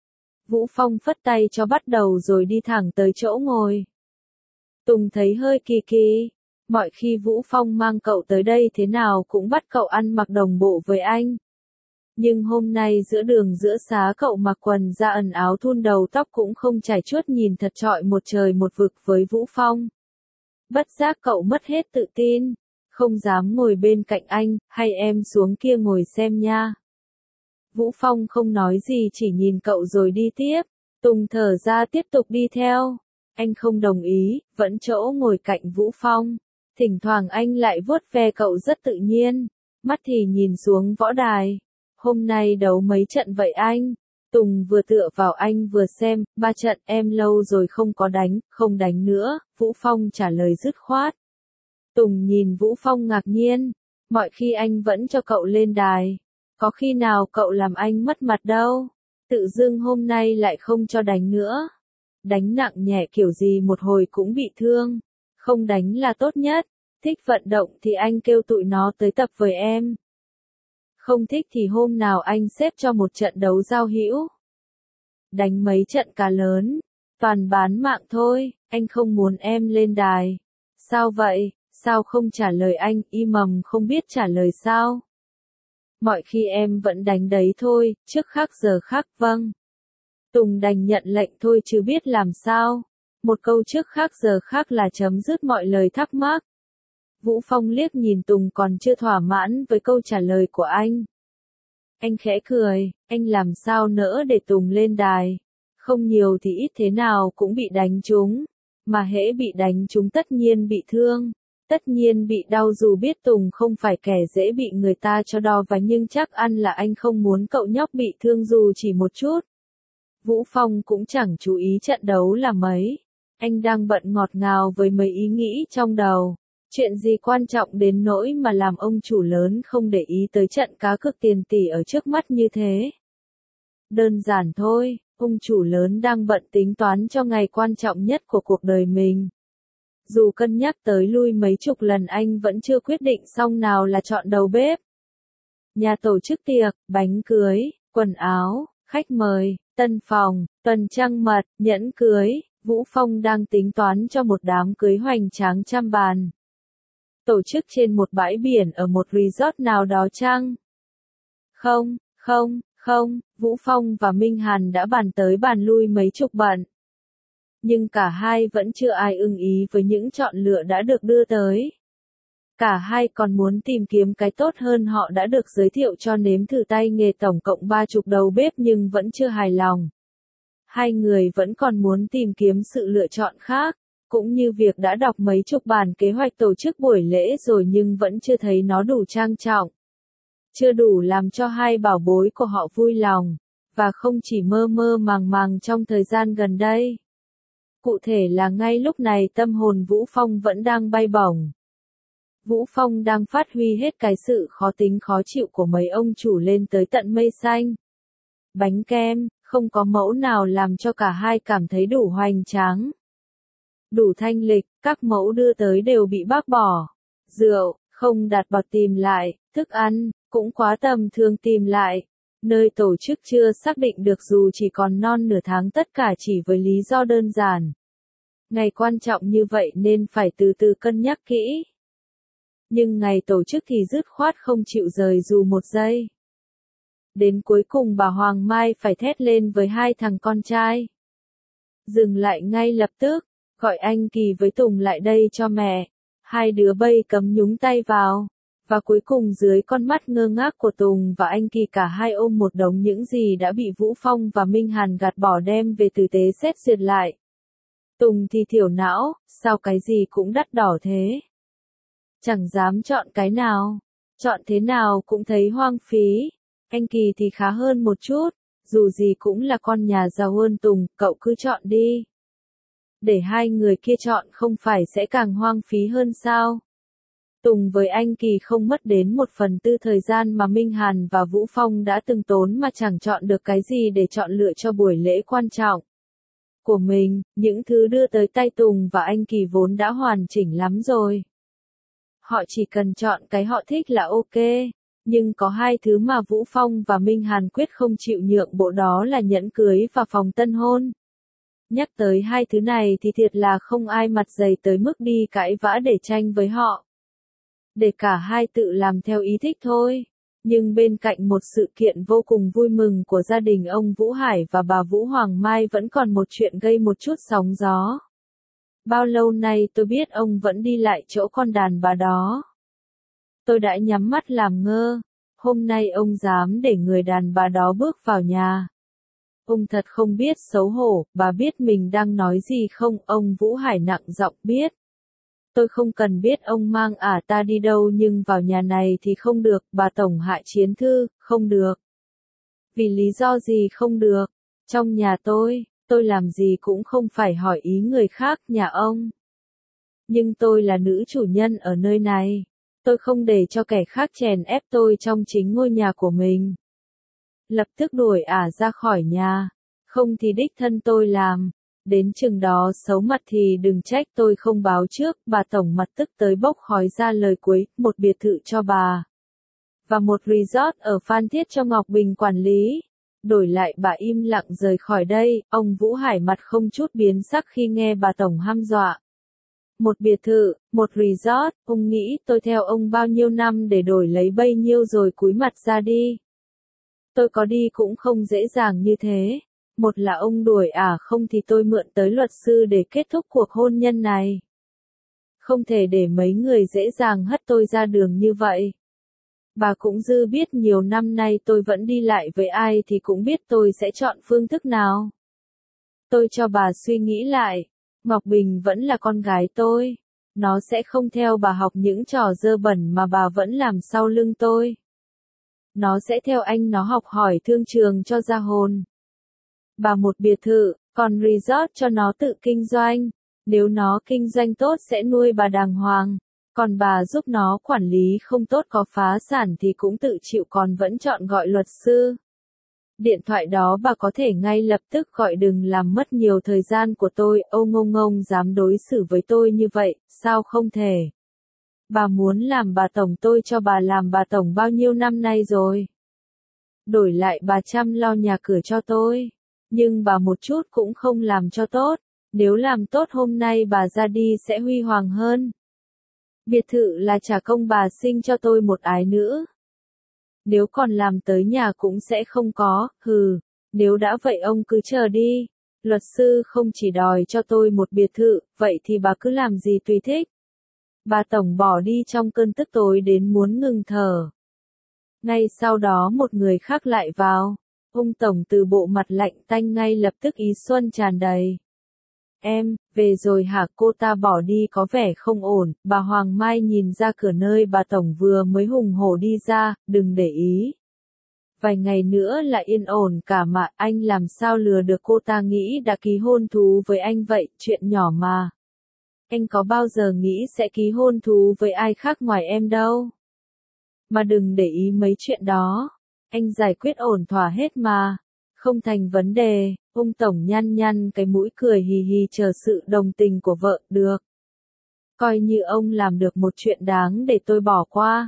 Vũ Phong phất tay cho bắt đầu rồi đi thẳng tới chỗ ngồi. Tùng thấy hơi kỳ kỳ, mọi khi Vũ Phong mang cậu tới đây thế nào cũng bắt cậu ăn mặc đồng bộ với anh. Nhưng hôm nay giữa đường giữa xá cậu mặc quần da ẩn áo thun đầu tóc cũng không chải chuốt nhìn thật trọi một trời một vực với Vũ Phong. Bất giác cậu mất hết tự tin, không dám ngồi bên cạnh anh, hay em xuống kia ngồi xem nha. Vũ Phong không nói gì chỉ nhìn cậu rồi đi tiếp, Tùng thở ra tiếp tục đi theo. Anh không đồng ý, vẫn chỗ ngồi cạnh Vũ Phong. Thỉnh thoảng anh lại vuốt ve cậu rất tự nhiên, mắt thì nhìn xuống võ đài. Hôm nay đấu mấy trận vậy anh? Tùng vừa tựa vào anh vừa xem, ba trận em lâu rồi không có đánh, không đánh nữa, Vũ Phong trả lời dứt khoát. Tùng nhìn Vũ Phong ngạc nhiên, mọi khi anh vẫn cho cậu lên đài. Có khi nào cậu làm anh mất mặt đâu, tự dưng hôm nay lại không cho đánh nữa. Đánh nặng nhẹ kiểu gì một hồi cũng bị thương, không đánh là tốt nhất, thích vận động thì anh kêu tụi nó tới tập với em. Không thích thì hôm nào anh xếp cho một trận đấu giao hữu. Đánh mấy trận cá lớn, toàn bán mạng thôi, anh không muốn em lên đài. Sao vậy, sao không trả lời anh, y mầm không biết trả lời sao? Mọi khi em vẫn đánh đấy thôi, trước khác giờ khác vâng. Tùng đành nhận lệnh thôi chứ biết làm sao. Một câu trước khác giờ khác là chấm dứt mọi lời thắc mắc. Vũ Phong liếc nhìn Tùng còn chưa thỏa mãn với câu trả lời của anh. Anh khẽ cười, anh làm sao nỡ để Tùng lên đài. Không nhiều thì ít thế nào cũng bị đánh trúng. Mà hễ bị đánh trúng tất nhiên bị thương. Tất nhiên bị đau dù biết Tùng không phải kẻ dễ bị người ta cho đo vánh nhưng chắc ăn là anh không muốn cậu nhóc bị thương dù chỉ một chút. Vũ Phong cũng chẳng chú ý trận đấu là mấy. Anh đang bận ngọt ngào với mấy ý nghĩ trong đầu. Chuyện gì quan trọng đến nỗi mà làm ông chủ lớn không để ý tới trận cá cược tiền tỷ ở trước mắt như thế. Đơn giản thôi, ông chủ lớn đang bận tính toán cho ngày quan trọng nhất của cuộc đời mình. Dù cân nhắc tới lui mấy chục lần anh vẫn chưa quyết định xong nào là chọn đầu bếp. Nhà tổ chức tiệc, bánh cưới, quần áo, khách mời, tân phòng, tuần trăng mật, nhẫn cưới, Vũ Phong đang tính toán cho một đám cưới hoành tráng trăm bàn. Tổ chức trên một bãi biển ở một resort nào đó chăng? Không, không, không, Vũ Phong và Minh Hàn đã bàn tới bàn lui mấy chục bận. Nhưng cả hai vẫn chưa ai ưng ý với những chọn lựa đã được đưa tới. Cả hai còn muốn tìm kiếm cái tốt hơn họ đã được giới thiệu cho nếm thử tay nghề tổng cộng ba chục đầu bếp nhưng vẫn chưa hài lòng. Hai người vẫn còn muốn tìm kiếm sự lựa chọn khác, cũng như việc đã đọc mấy chục bản kế hoạch tổ chức buổi lễ rồi nhưng vẫn chưa thấy nó đủ trang trọng. Chưa đủ làm cho hai bảo bối của họ vui lòng, và không chỉ mơ mơ màng màng trong thời gian gần đây. Cụ thể là ngay lúc này tâm hồn Vũ Phong vẫn đang bay bổng. Vũ Phong đang phát huy hết cái sự khó tính khó chịu của mấy ông chủ lên tới tận mây xanh. Bánh kem, không có mẫu nào làm cho cả hai cảm thấy đủ hoành tráng. Đủ thanh lịch, các mẫu đưa tới đều bị bác bỏ. Rượu, không đặt bọt tìm lại, thức ăn, cũng quá tầm thường tìm lại. Nơi tổ chức chưa xác định được dù chỉ còn non nửa tháng tất cả chỉ với lý do đơn giản. Ngày quan trọng như vậy nên phải từ từ cân nhắc kỹ. Nhưng ngày tổ chức thì dứt khoát không chịu rời dù một giây. Đến cuối cùng bà Hoàng Mai phải thét lên với hai thằng con trai. Dừng lại ngay lập tức, gọi anh Kỳ với Tùng lại đây cho mẹ. Hai đứa bây cấm nhúng tay vào. Và cuối cùng dưới con mắt ngơ ngác của Tùng và anh Kỳ cả hai ôm một đống những gì đã bị Vũ Phong và Minh Hàn gạt bỏ đem về tử tế xét duyệt lại. Tùng thì thiểu não, sao cái gì cũng đắt đỏ thế? Chẳng dám chọn cái nào, chọn thế nào cũng thấy hoang phí. Anh Kỳ thì khá hơn một chút, dù gì cũng là con nhà giàu hơn Tùng, cậu cứ chọn đi. Để hai người kia chọn không phải sẽ càng hoang phí hơn sao? Tùng với anh Kỳ không mất đến một phần tư thời gian mà Minh Hàn và Vũ Phong đã từng tốn mà chẳng chọn được cái gì để chọn lựa cho buổi lễ quan trọng của mình. Những thứ đưa tới tay Tùng và anh Kỳ vốn đã hoàn chỉnh lắm rồi. Họ chỉ cần chọn cái họ thích là ok. Nhưng có hai thứ mà Vũ Phong và Minh Hàn quyết không chịu nhượng bộ, đó là nhẫn cưới và phòng tân hôn. Nhắc tới hai thứ này thì thiệt là không ai mặt dày tới mức đi cãi vã để tranh với họ. Để cả hai tự làm theo ý thích thôi. Nhưng bên cạnh một sự kiện vô cùng vui mừng của gia đình ông Vũ Hải và bà Vũ Hoàng Mai vẫn còn một chuyện gây một chút sóng gió. Bao lâu nay tôi biết ông vẫn đi lại chỗ con đàn bà đó. Tôi đã nhắm mắt làm ngơ. Hôm nay ông dám để người đàn bà đó bước vào nhà. Ông thật không biết xấu hổ, bà biết mình đang nói gì không? Ông Vũ Hải nặng giọng biết. Tôi không cần biết ông mang ả ta đi đâu nhưng vào nhà này thì không được, bà Tổng Hạ Chiến Thư, không được. Vì lý do gì không được? Trong nhà tôi, tôi làm gì cũng không phải hỏi ý người khác, nhà ông. Nhưng tôi là nữ chủ nhân ở nơi này. Tôi không để cho kẻ khác chèn ép tôi trong chính ngôi nhà của mình. Lập tức đuổi ả ra khỏi nhà. Không thì đích thân tôi làm. Đến chừng đó xấu mặt thì đừng trách tôi không báo trước. Bà Tổng mặt tức tới bốc khói ra lời cuối, một biệt thự cho bà. Và một resort ở Phan Thiết cho Ngọc Bình quản lý. Đổi lại bà im lặng rời khỏi đây. Ông Vũ Hải mặt không chút biến sắc khi nghe bà Tổng hăm dọa. một biệt thự, một resort, ông nghĩ tôi theo ông bao nhiêu năm để đổi lấy bấy nhiêu rồi cúi mặt ra đi. Tôi có đi cũng không dễ dàng như thế. Một là ông đuổi à không thì tôi mượn tới luật sư để kết thúc cuộc hôn nhân này. Không thể để mấy người dễ dàng hất tôi ra đường như vậy. Bà cũng dư biết nhiều năm nay tôi vẫn đi lại với ai thì cũng biết tôi sẽ chọn phương thức nào. Tôi cho bà suy nghĩ lại. Ngọc Bình vẫn là con gái tôi. Nó sẽ không theo bà học những trò dơ bẩn mà bà vẫn làm sau lưng tôi. Nó sẽ theo anh nó học hỏi thương trường cho ra hồn. Bà một biệt thự, còn resort cho nó tự kinh doanh. Nếu nó kinh doanh tốt sẽ nuôi bà đàng hoàng. Còn bà giúp nó quản lý không tốt có phá sản thì cũng tự chịu, còn vẫn chọn gọi luật sư. Điện thoại đó bà có thể ngay lập tức gọi, đừng làm mất nhiều thời gian của tôi. Ông ngông ngông dám đối xử với tôi như vậy, sao không thể? Bà muốn làm bà tổng, tôi cho bà làm bà tổng bao nhiêu năm nay rồi. Đổi lại bà chăm lo nhà cửa cho tôi. Nhưng bà một chút cũng không làm cho tốt. Nếu làm tốt hôm nay bà ra đi sẽ huy hoàng hơn. Biệt thự là trả công bà sinh cho tôi một ái nữa. Nếu còn làm tới nhà cũng sẽ không có, hừ. Nếu đã vậy ông cứ chờ đi. Luật sư không chỉ đòi cho tôi một biệt thự, vậy thì bà cứ làm gì tùy thích. Bà tổng bỏ đi trong cơn tức tối đến muốn ngừng thở. Ngay sau đó một người khác lại vào. Ông tổng từ bộ mặt lạnh tanh ngay lập tức ý xuân tràn đầy. Em, về rồi hả? Cô ta bỏ đi có vẻ không ổn. Bà Hoàng Mai nhìn ra cửa nơi bà tổng vừa mới hùng hổ đi ra, đừng để ý. Vài ngày nữa là yên ổn cả mà, anh làm sao lừa được cô ta nghĩ đã ký hôn thú với anh vậy, chuyện nhỏ mà. Anh có bao giờ nghĩ sẽ ký hôn thú với ai khác ngoài em đâu. Mà đừng để ý mấy chuyện đó. Anh giải quyết ổn thỏa hết mà. Không thành vấn đề. Ông tổng nhăn nhăn cái mũi cười hì hì chờ sự đồng tình của vợ, được. Coi như ông làm được một chuyện đáng để tôi bỏ qua.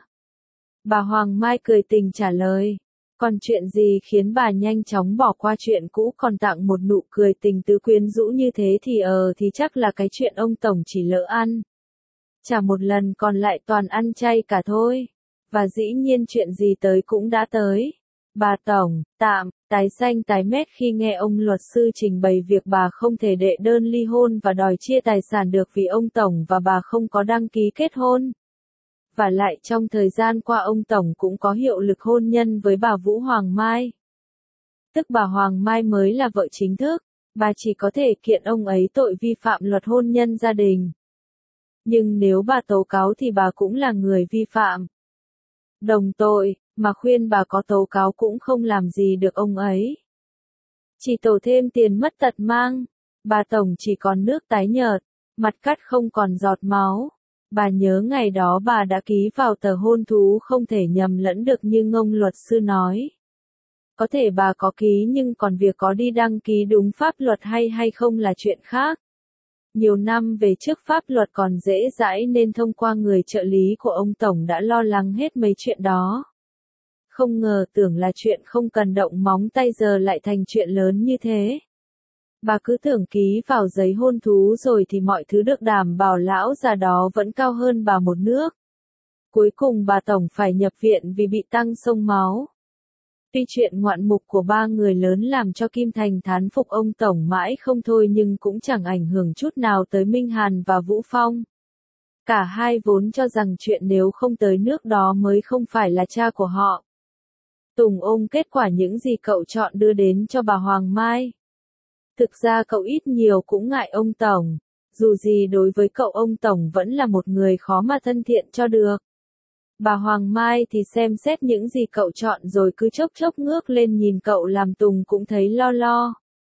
Bà Hoàng Mai cười tình trả lời. Còn chuyện gì khiến bà nhanh chóng bỏ qua chuyện cũ còn tặng một nụ cười tình tứ quyến rũ như thế thì ờ thì chắc là cái chuyện ông tổng chỉ lỡ ăn. Chả một lần còn lại toàn ăn chay cả thôi. Và dĩ nhiên chuyện gì tới cũng đã tới. Bà tổng, tạm, tái xanh tái mét khi nghe ông luật sư trình bày việc bà không thể đệ đơn ly hôn và đòi chia tài sản được vì ông tổng và bà không có đăng ký kết hôn. Và lại trong thời gian qua ông tổng cũng có hiệu lực hôn nhân với bà Vũ Hoàng Mai. Tức bà Hoàng Mai mới là vợ chính thức, bà chỉ có thể kiện ông ấy tội vi phạm luật hôn nhân gia đình. Nhưng nếu bà tố cáo thì bà cũng là người vi phạm. Đồng tội, mà khuyên bà có tố cáo cũng không làm gì được ông ấy. Chỉ tổ thêm tiền mất tật mang. Bà tổng chỉ còn nước tái nhợt, mặt cắt không còn giọt máu. Bà nhớ ngày đó bà đã ký vào tờ hôn thú không thể nhầm lẫn được như ngông luật sư nói. Có thể bà có ký nhưng còn việc có đi đăng ký đúng pháp luật hay hay không là chuyện khác. Nhiều năm về trước pháp luật còn dễ dãi nên thông qua người trợ lý của ông tổng đã lo lắng hết mấy chuyện đó. Không ngờ tưởng là chuyện không cần động móng tay giờ lại thành chuyện lớn như thế. Bà cứ tưởng ký vào giấy hôn thú rồi thì mọi thứ được đảm bảo, lão già đó vẫn cao hơn bà một nước. Cuối cùng bà tổng phải nhập viện vì bị tăng xông máu. Tuy chuyện ngoạn mục của ba người lớn làm cho Kim Thành thán phục ông tổng mãi không thôi nhưng cũng chẳng ảnh hưởng chút nào tới Minh Hàn và Vũ Phong. Cả hai vốn cho rằng chuyện nếu không tới nước đó mới không phải là cha của họ. Tùng ôm kết quả những gì cậu chọn đưa đến cho bà Hoàng Mai. Thực ra cậu ít nhiều cũng ngại ông tổng. Dù gì đối với cậu ông tổng vẫn là một người khó mà thân thiện cho được. Bà Hoàng Mai thì xem xét những gì cậu chọn rồi cứ chốc chốc ngước lên nhìn cậu làm Tùng cũng thấy lo lo.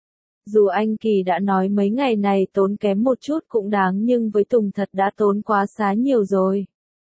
Dù anh Kỳ đã nói mấy ngày này tốn kém một chút cũng đáng nhưng với Tùng thật đã tốn quá xá nhiều rồi.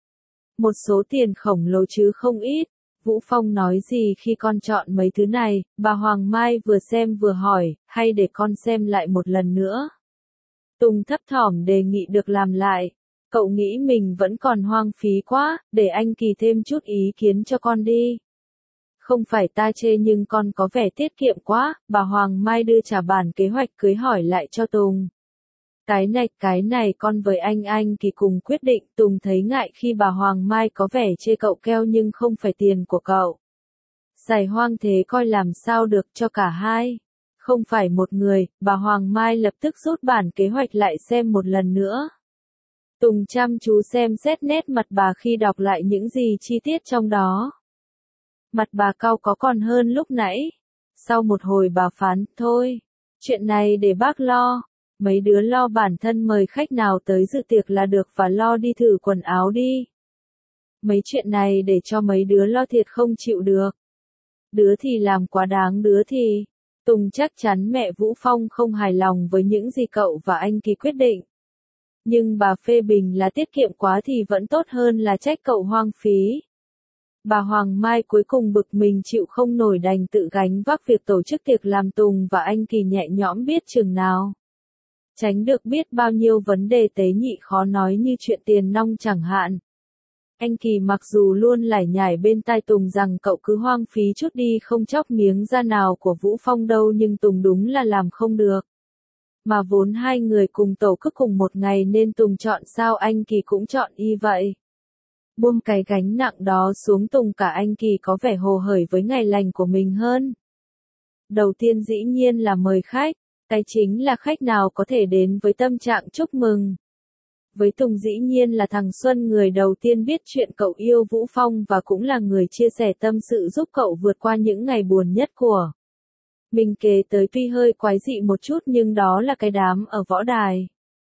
Một số tiền khổng lồ chứ không ít. Vũ Phong nói gì khi con chọn mấy thứ này, bà Hoàng Mai vừa xem vừa hỏi, hay để con xem lại một lần nữa. Tùng thấp thỏm đề nghị được làm lại. Cậu nghĩ mình vẫn còn hoang phí quá, để anh Kỳ thêm chút ý kiến cho con đi. Không phải ta chê nhưng con có vẻ tiết kiệm quá, bà Hoàng Mai đưa trả bản kế hoạch cưới hỏi lại cho Tùng. Cái này, cái này con với anh anh Kỳ cùng quyết định. Tùng thấy ngại khi bà Hoàng Mai có vẻ chê cậu keo nhưng không phải tiền của cậu. Giải hoang thế coi làm sao được cho cả hai. Không phải một người, bà Hoàng Mai lập tức rút bản kế hoạch lại xem một lần nữa. Tùng chăm chú xem xét nét mặt bà khi đọc lại những gì chi tiết trong đó. Mặt bà cau có còn hơn lúc nãy. Sau một hồi bà phán, thôi, chuyện này để bác lo. Mấy đứa lo bản thân mời khách nào tới dự tiệc là được và lo đi thử quần áo đi. Mấy chuyện này để cho mấy đứa lo thiệt không chịu được. Đứa thì làm quá đáng đứa thì. Tùng chắc chắn mẹ Vũ Phong không hài lòng với những gì cậu và anh Kỳ quyết định. Nhưng bà phê bình là tiết kiệm quá thì vẫn tốt hơn là trách cậu hoang phí. Bà Hoàng Mai cuối cùng bực mình chịu không nổi đành tự gánh vác việc tổ chức tiệc làm Tùng và anh Kỳ nhẹ nhõm biết chừng nào. Tránh được biết bao nhiêu vấn đề tế nhị khó nói như chuyện tiền nong chẳng hạn. Anh Kỳ mặc dù luôn lải nhải bên tai Tùng rằng cậu cứ hoang phí chút đi không chóc miếng da nào của Vũ Phong đâu nhưng Tùng đúng là làm không được. Mà vốn hai người cùng tổ chức cùng một ngày nên Tùng chọn sao anh Kỳ cũng chọn y vậy. Buông cái gánh nặng đó xuống Tùng cả anh Kỳ có vẻ hồ hởi với ngày lành của mình hơn. Đầu tiên dĩ nhiên là mời khách, cái chính là khách nào có thể đến với tâm trạng chúc mừng. Với Tùng dĩ nhiên là thằng Xuân người đầu tiên biết chuyện cậu yêu Vũ Phong và cũng là người chia sẻ tâm sự giúp cậu vượt qua những ngày buồn nhất của mình kể tới tuy hơi quái dị một chút nhưng đó là cái đám ở võ đài.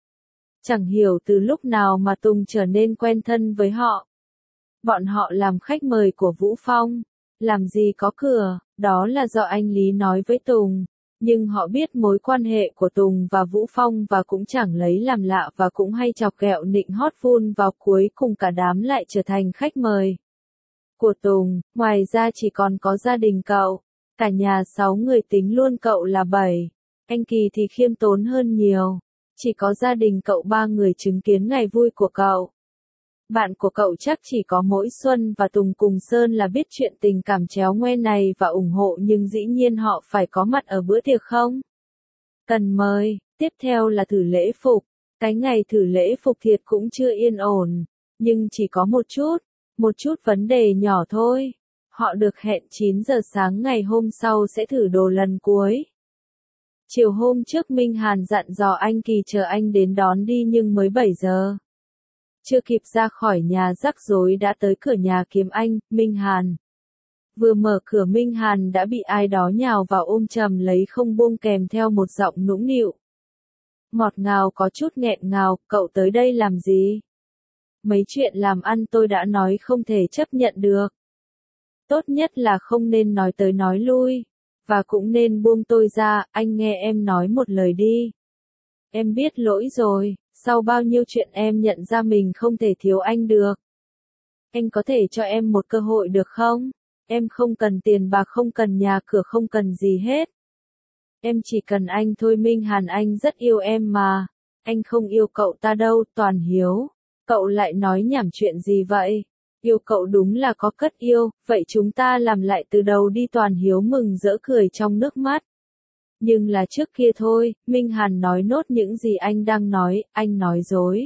Chẳng hiểu từ lúc nào mà Tùng trở nên quen thân với họ. Bọn họ làm khách mời của Vũ Phong. Làm gì có cửa, đó là do anh Lý nói với Tùng. Nhưng họ biết mối quan hệ của Tùng và Vũ Phong và cũng chẳng lấy làm lạ và cũng hay chọc ghẹo nịnh hót vun vào cuối cùng cả đám lại trở thành khách mời của Tùng. Ngoài ra chỉ còn có gia đình cậu. Cả nhà sáu người tính luôn cậu là bảy. Anh Kỳ thì khiêm tốn hơn nhiều. Chỉ có gia đình cậu ba người chứng kiến ngày vui của cậu. Bạn của cậu chắc chỉ có mỗi Xuân và Tùng cùng Sơn là biết chuyện tình cảm chéo ngoe này và ủng hộ nhưng dĩ nhiên họ phải có mặt ở bữa tiệc không? Cần mời, tiếp theo là thử lễ phục. Cái ngày thử lễ phục thiệt cũng chưa yên ổn, nhưng chỉ có một chút, một chút vấn đề nhỏ thôi. Họ được hẹn chín giờ sáng ngày hôm sau sẽ thử đồ lần cuối. Chiều hôm trước Minh Hàn dặn dò anh Kỳ chờ anh đến đón đi nhưng mới bảy giờ. Chưa kịp ra khỏi nhà rắc rối đã tới cửa nhà kiếm anh, Minh Hàn. Vừa mở cửa Minh Hàn đã bị ai đó nhào vào ôm chầm lấy không buông kèm theo một giọng nũng nịu. Ngọt ngào có chút nghẹn ngào, cậu tới đây làm gì? Mấy chuyện làm ăn tôi đã nói không thể chấp nhận được. Tốt nhất là không nên nói tới nói lui. Và cũng nên buông tôi ra, anh nghe em nói một lời đi. Em biết lỗi rồi, sau bao nhiêu chuyện em nhận ra mình không thể thiếu anh được. Anh có thể cho em một cơ hội được không? Em không cần tiền bạc, không cần nhà cửa, không cần gì hết. Em chỉ cần anh thôi. Minh Hàn, anh rất yêu em mà. Anh không yêu cậu ta đâu, Toàn Hiếu. Cậu lại nói nhảm chuyện gì vậy? Yêu cậu đúng là có cất yêu, vậy chúng ta làm lại từ đầu đi. Toàn Hiếu mừng rỡ cười trong nước mắt. Nhưng là trước kia thôi, Minh Hàn nói nốt những gì anh đang nói, anh nói dối.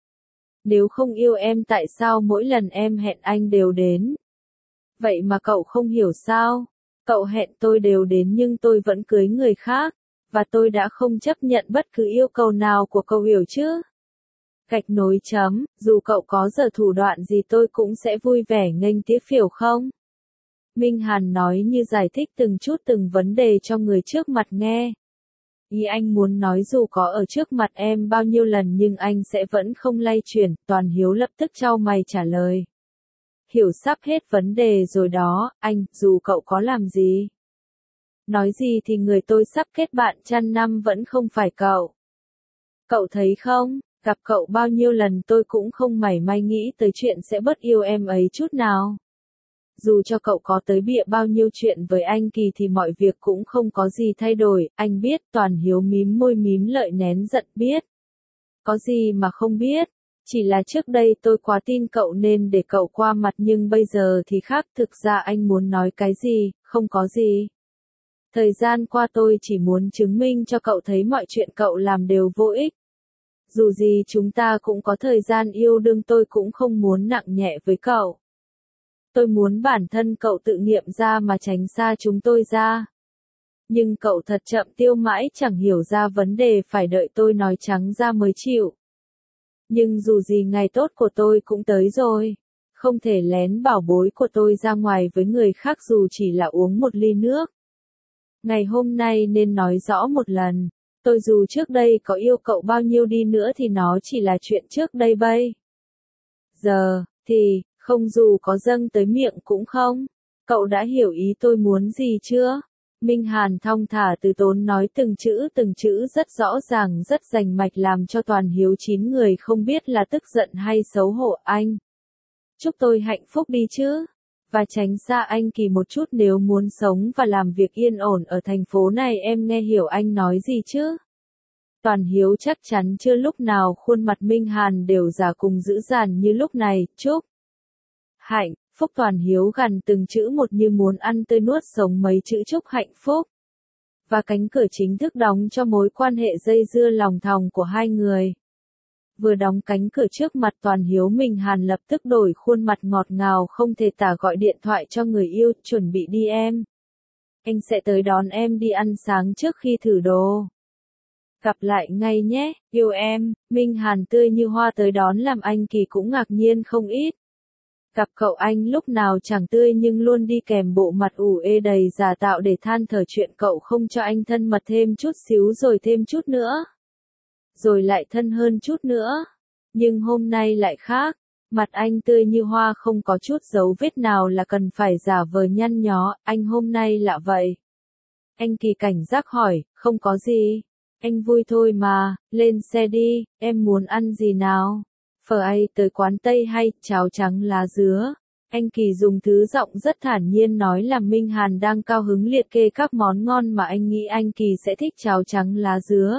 Nếu không yêu em tại sao mỗi lần em hẹn anh đều đến? Vậy mà cậu không hiểu sao? Cậu hẹn tôi đều đến nhưng tôi vẫn cưới người khác, và tôi đã không chấp nhận bất cứ yêu cầu nào của cậu, hiểu chứ? Gạch nối chấm, dù cậu có giờ thủ đoạn gì tôi cũng sẽ vui vẻ nghênh tiếp, hiểu không? Minh Hàn nói như giải thích từng chút từng vấn đề cho người trước mặt nghe. Ý anh muốn nói dù có ở trước mặt em bao nhiêu lần nhưng anh sẽ vẫn không lay chuyển. Toàn Hiếu lập tức chau mày trả lời. Hiểu sắp hết vấn đề rồi đó, anh, dù cậu có làm gì. Nói gì thì người tôi sắp kết bạn trăm năm vẫn không phải cậu. Cậu thấy không, gặp cậu bao nhiêu lần tôi cũng không mảy may nghĩ tới chuyện sẽ bớt yêu em ấy chút nào. Dù cho cậu có tới bịa bao nhiêu chuyện với anh Kỳ thì mọi việc cũng không có gì thay đổi, anh biết. Toàn Hiếu mím môi mím lợi nén giận, biết. Có gì mà không biết, chỉ là trước đây tôi quá tin cậu nên để cậu qua mặt nhưng bây giờ thì khác. Thực ra anh muốn nói cái gì, không có gì. Thời gian qua tôi chỉ muốn chứng minh cho cậu thấy mọi chuyện cậu làm đều vô ích. Dù gì chúng ta cũng có thời gian yêu đương, tôi cũng không muốn nặng nhẹ với cậu. Tôi muốn bản thân cậu tự nghiệm ra mà tránh xa chúng tôi ra. Nhưng cậu thật chậm tiêu mãi chẳng hiểu ra vấn đề, phải đợi tôi nói trắng ra mới chịu. Nhưng dù gì ngày tốt của tôi cũng tới rồi. Không thể lén bảo bối của tôi ra ngoài với người khác dù chỉ là uống một ly nước. Ngày hôm nay nên nói rõ một lần. Tôi dù trước đây có yêu cậu bao nhiêu đi nữa thì nó chỉ là chuyện trước đây bây. Giờ, thì, không dù có dâng tới miệng cũng không. Cậu đã hiểu ý tôi muốn gì chưa? Minh Hàn thong thả từ tốn nói từng chữ từng chữ rất rõ ràng, rất rành mạch, làm cho toàn hiếu chín người không biết là tức giận hay xấu hổ. Anh, chúc tôi hạnh phúc đi chứ. Và tránh xa anh Kỳ một chút nếu muốn sống và làm việc yên ổn ở thành phố này. Em nghe hiểu anh nói gì chứ? Toàn hiếu chắc chắn chưa lúc nào khuôn mặt Minh Hàn đều già cùng dữ dằn như lúc này. Chúc hạnh phúc. Toàn hiếu gằn từng chữ một như muốn ăn tươi nuốt sống mấy chữ chúc hạnh phúc. Và cánh cửa chính thức đóng cho mối quan hệ dây dưa lòng thòng của hai người. Vừa đóng cánh cửa trước mặt Toàn hiếu, Minh Hàn lập tức đổi khuôn mặt ngọt ngào không thể tả, gọi điện thoại cho người yêu. Chuẩn bị đi em. Anh sẽ tới đón em đi ăn sáng trước khi thử đồ. Gặp lại ngay nhé, yêu em. Minh Hàn tươi như hoa tới đón làm anh Kỳ cũng ngạc nhiên không ít. Gặp cậu anh lúc nào chẳng tươi nhưng luôn đi kèm bộ mặt ủ ê đầy giả tạo để than thở chuyện cậu không cho anh thân mật thêm chút xíu, rồi thêm chút nữa. Rồi lại thân hơn chút nữa. Nhưng hôm nay lại khác. Mặt anh tươi như hoa, không có chút dấu vết nào là cần phải giả vờ nhăn nhó. Anh hôm nay lạ vậy. Anh Kỳ cảnh giác hỏi. Không có gì. Anh vui thôi mà. Lên xe đi. Em muốn ăn gì nào? Phở ai tới quán Tây hay cháo trắng lá dứa? Anh Kỳ dùng thứ giọng rất thản nhiên nói làm Minh Hàn đang cao hứng liệt kê các món ngon mà anh nghĩ anh Kỳ sẽ thích. Cháo trắng lá dứa.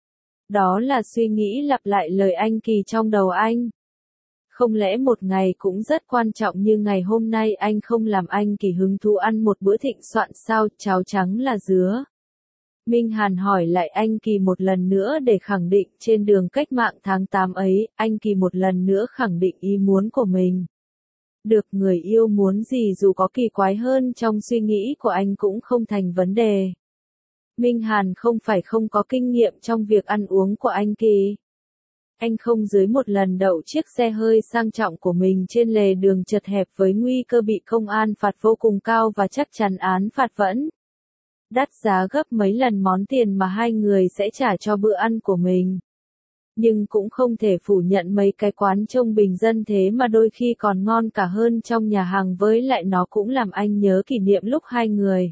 Đó là suy nghĩ lặp lại lời anh Kỳ trong đầu anh. Không lẽ một ngày cũng rất quan trọng như ngày hôm nay anh không làm anh Kỳ hứng thú ăn một bữa thịnh soạn sao? Cháo trắng lá dứa. Minh Hàn hỏi lại anh Kỳ một lần nữa để khẳng định. Trên đường cách mạng tháng tám ấy, anh Kỳ một lần nữa khẳng định ý muốn của mình. Được, người yêu muốn gì dù có kỳ quái hơn trong suy nghĩ của anh cũng không thành vấn đề. Minh Hàn không phải không có kinh nghiệm trong việc ăn uống của anh Kỳ. Anh không dưới một lần đậu chiếc xe hơi sang trọng của mình trên lề đường chật hẹp với nguy cơ bị công an phạt vô cùng cao, và chắc chắn án phạt vẫn đắt giá gấp mấy lần món tiền mà hai người sẽ trả cho bữa ăn của mình. Nhưng cũng không thể phủ nhận mấy cái quán trông bình dân thế mà đôi khi còn ngon cả hơn trong nhà hàng, với lại nó cũng làm anh nhớ kỷ niệm lúc hai người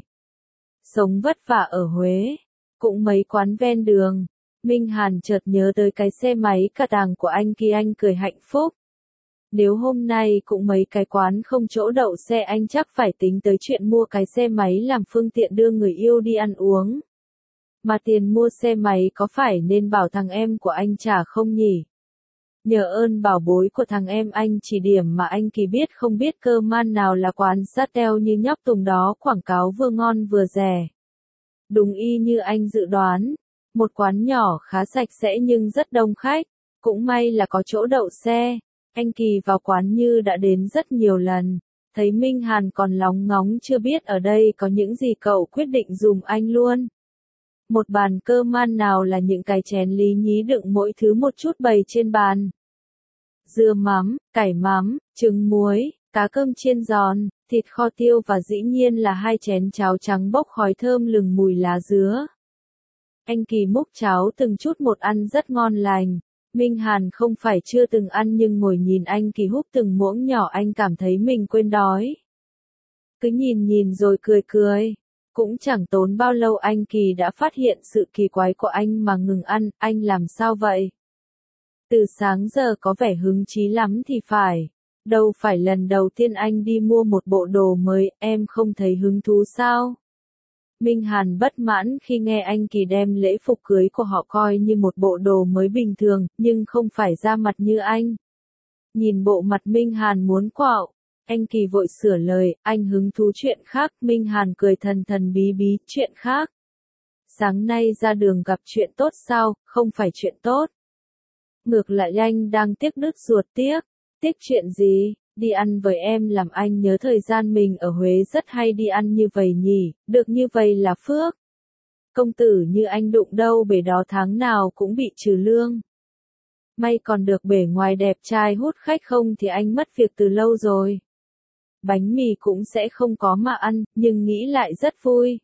sống vất vả ở Huế. Cũng mấy quán ven đường. Minh Hàn chợt nhớ tới cái xe máy cà tàng của anh Kỳ, anh cười hạnh phúc. Nếu hôm nay cũng mấy cái quán không chỗ đậu xe, anh chắc phải tính tới chuyện mua cái xe máy làm phương tiện đưa người yêu đi ăn uống. Mà tiền mua xe máy có phải nên bảo thằng em của anh trả không nhỉ? Nhờ ơn bảo bối của thằng em anh chỉ điểm mà anh Kỳ biết không biết cơ man nào là quán Satel như nhóc Tùng đó, quảng cáo vừa ngon vừa rẻ. Đúng y như anh dự đoán. Một quán nhỏ khá sạch sẽ nhưng rất đông khách. Cũng may là có chỗ đậu xe. Anh Kỳ vào quán như đã đến rất nhiều lần. Thấy Minh Hàn còn lóng ngóng chưa biết ở đây có những gì, cậu quyết định dùm anh luôn. Một bàn cơm man nào là những cái chén lý nhí đựng mỗi thứ một chút bày trên bàn. Dưa mắm, cải mắm, trứng muối, cá cơm chiên giòn, thịt kho tiêu và dĩ nhiên là hai chén cháo trắng bốc khói thơm lừng mùi lá dứa. Anh Kỳ múc cháo từng chút một ăn rất ngon lành. Minh Hàn không phải chưa từng ăn nhưng ngồi nhìn anh Kỳ húp từng muỗng nhỏ anh cảm thấy mình quên đói. Cứ nhìn nhìn rồi cười cười. Cũng chẳng tốn bao lâu anh Kỳ đã phát hiện sự kỳ quái của anh mà ngừng ăn. Anh làm sao vậy? Từ sáng giờ có vẻ hứng chí lắm thì phải. Đâu phải lần đầu tiên anh đi mua một bộ đồ mới, em không thấy hứng thú sao? Minh Hàn bất mãn khi nghe anh Kỳ đem lễ phục cưới của họ coi như một bộ đồ mới bình thường, nhưng không phải ra mặt như anh. Nhìn bộ mặt Minh Hàn muốn quạo, anh Kỳ vội sửa lời, anh hứng thú chuyện khác. Minh Hàn cười thần thần bí bí, chuyện khác. Sáng nay ra đường gặp chuyện tốt sao? Không phải chuyện tốt. Ngược lại anh đang tiếc đứt ruột tiếc. Tiếc chuyện gì? Đi ăn với em làm anh nhớ thời gian mình ở Huế rất hay đi ăn như vậy nhỉ, được như vậy là phước. Công tử như anh đụng đâu bể đó tháng nào cũng bị trừ lương. May còn được bề ngoài đẹp trai hút khách không thì anh mất việc từ lâu rồi. Bánh mì cũng sẽ không có mà ăn, nhưng nghĩ lại rất vui.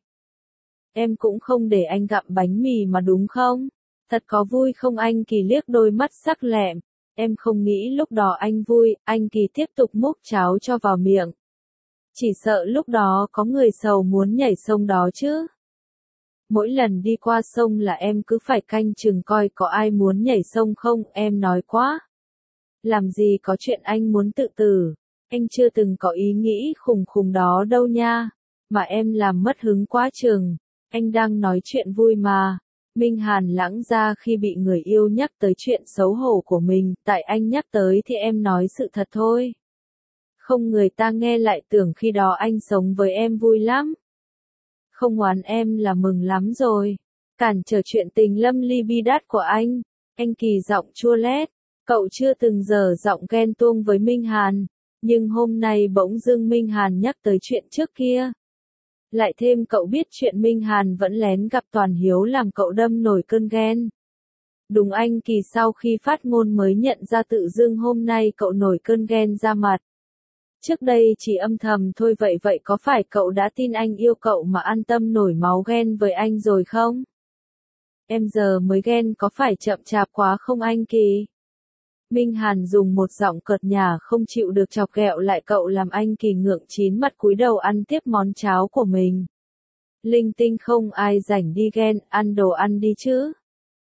Em cũng không để anh gặm bánh mì mà đúng không? Thật có vui không? Anh Kỳ liếc đôi mắt sắc lẹm. Em không nghĩ lúc đó anh vui, anh Kỳ tiếp tục múc cháo cho vào miệng. Chỉ sợ lúc đó có người sầu muốn nhảy sông đó chứ. Mỗi lần đi qua sông là em cứ phải canh chừng coi có ai muốn nhảy sông không, em nói quá. Làm gì có chuyện anh muốn tự tử, anh chưa từng có ý nghĩ khùng khùng đó đâu nha, mà em làm mất hứng quá chừng, anh đang nói chuyện vui mà. Minh Hàn lãng ra khi bị người yêu nhắc tới chuyện xấu hổ của mình, tại anh nhắc tới thì em nói sự thật thôi. Không người ta nghe lại tưởng khi đó anh sống với em vui lắm. Không oán em là mừng lắm rồi. Cản trở chuyện tình lâm ly bi đát của anh. Anh Kỳ giọng chua lét. Cậu chưa từng dở giọng ghen tuông với Minh Hàn. Nhưng hôm nay bỗng dưng Minh Hàn nhắc tới chuyện trước kia. Lại thêm cậu biết chuyện Minh Hàn vẫn lén gặp Toàn Hiếu làm cậu đâm nổi cơn ghen. Đúng anh Kỳ sau khi phát ngôn mới nhận ra tự dưng hôm nay cậu nổi cơn ghen ra mặt. Trước đây chỉ âm thầm thôi vậy vậy có phải cậu đã tin anh yêu cậu mà an tâm nổi máu ghen với anh rồi không? Em giờ mới ghen có phải chậm chạp quá không anh Kỳ? Minh Hàn dùng một giọng cợt nhả không chịu được chọc ghẹo lại cậu làm anh Kỳ ngượng chín mặt cúi đầu ăn tiếp món cháo của mình. Linh tinh không ai rảnh đi ghen, ăn đồ ăn đi chứ.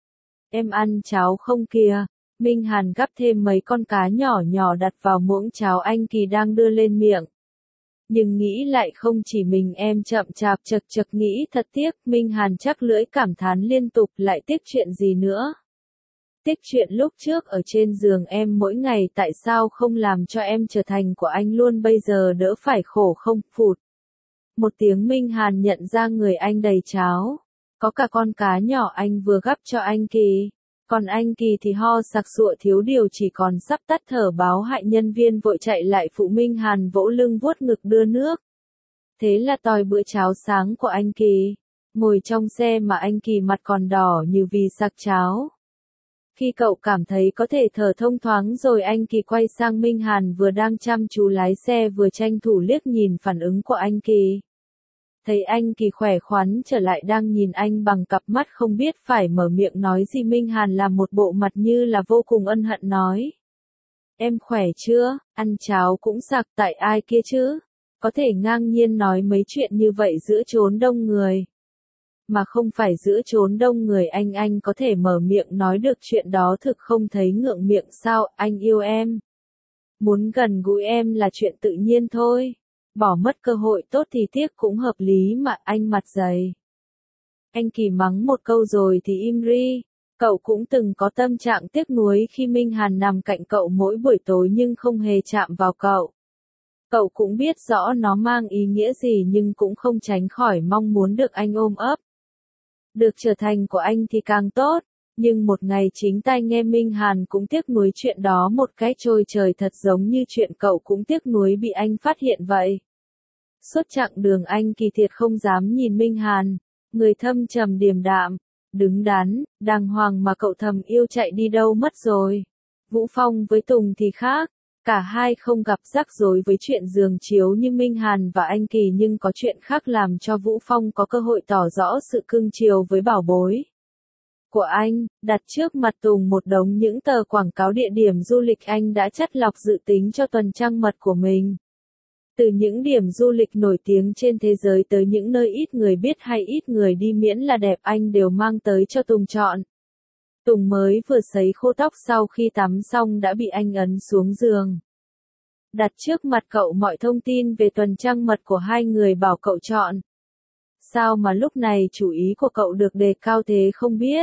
Em ăn cháo không kìa. Minh Hàn gắp thêm mấy con cá nhỏ nhỏ đặt vào muỗng cháo anh Kỳ đang đưa lên miệng. Nhưng nghĩ lại không chỉ mình em chậm chạp chật chật nghĩ thật tiếc, Minh Hàn chắc lưỡi cảm thán liên tục lại tiếc chuyện gì nữa. Tiếc chuyện lúc trước ở trên giường em mỗi ngày tại sao không làm cho em trở thành của anh luôn bây giờ đỡ phải khổ không, phụt. Một tiếng Minh Hàn nhận ra người anh đầy cháo. Có cả con cá nhỏ anh vừa gắp cho anh Kỳ. Còn anh Kỳ thì ho sặc sụa thiếu điều chỉ còn sắp tắt thở báo hại nhân viên vội chạy lại phụ Minh Hàn vỗ lưng vuốt ngực đưa nước. Thế là tòi bữa cháo sáng của anh Kỳ. Ngồi trong xe mà anh Kỳ mặt còn đỏ như vì sặc cháo. Khi cậu cảm thấy có thể thở thông thoáng rồi anh Kỳ quay sang Minh Hàn vừa đang chăm chú lái xe vừa tranh thủ liếc nhìn phản ứng của anh Kỳ. Thấy anh Kỳ khỏe khoắn trở lại đang nhìn anh bằng cặp mắt không biết phải mở miệng nói gì Minh Hàn làm một bộ mặt như là vô cùng ân hận nói. Em khỏe chưa, ăn cháo cũng sặc tại ai kia chứ, có thể ngang nhiên nói mấy chuyện như vậy giữa chốn đông người. Mà không phải giữa chốn đông người anh anh có thể mở miệng nói được chuyện đó thực không thấy ngượng miệng sao, anh yêu em. Muốn gần gũi em là chuyện tự nhiên thôi. Bỏ mất cơ hội tốt thì tiếc cũng hợp lý mà anh mặt dày. Anh Kỳ mắng một câu rồi thì im ri. Cậu cũng từng có tâm trạng tiếc nuối khi Minh Hàn nằm cạnh cậu mỗi buổi tối nhưng không hề chạm vào cậu. Cậu cũng biết rõ nó mang ý nghĩa gì nhưng cũng không tránh khỏi mong muốn được anh ôm ấp. Được trở thành của anh thì càng tốt. Nhưng một ngày chính tai nghe Minh Hàn cũng tiếc nuối chuyện đó một cách trôi trời thật giống như chuyện cậu cũng tiếc nuối bị anh phát hiện vậy. Suốt chặng đường anh Kỳ thiệt không dám nhìn Minh Hàn, người thâm trầm điềm đạm, đứng đắn, đàng hoàng mà cậu thầm yêu chạy đi đâu mất rồi. Vũ Phong với Tùng thì khác, cả hai không gặp rắc rối với chuyện giường chiếu như Minh Hàn và anh Kỳ nhưng có chuyện khác làm cho Vũ Phong có cơ hội tỏ rõ sự cưng chiều với bảo bối của anh, đặt trước mặt Tùng một đống những tờ quảng cáo địa điểm du lịch anh đã chắt lọc dự tính cho tuần trăng mật của mình. Từ những điểm du lịch nổi tiếng trên thế giới tới những nơi ít người biết hay ít người đi miễn là đẹp anh đều mang tới cho Tùng chọn. Tùng mới vừa sấy khô tóc sau khi tắm xong đã bị anh ấn xuống giường. Đặt trước mặt cậu mọi thông tin về tuần trăng mật của hai người bảo cậu chọn. Sao mà lúc này chủ ý của cậu được đề cao thế không biết?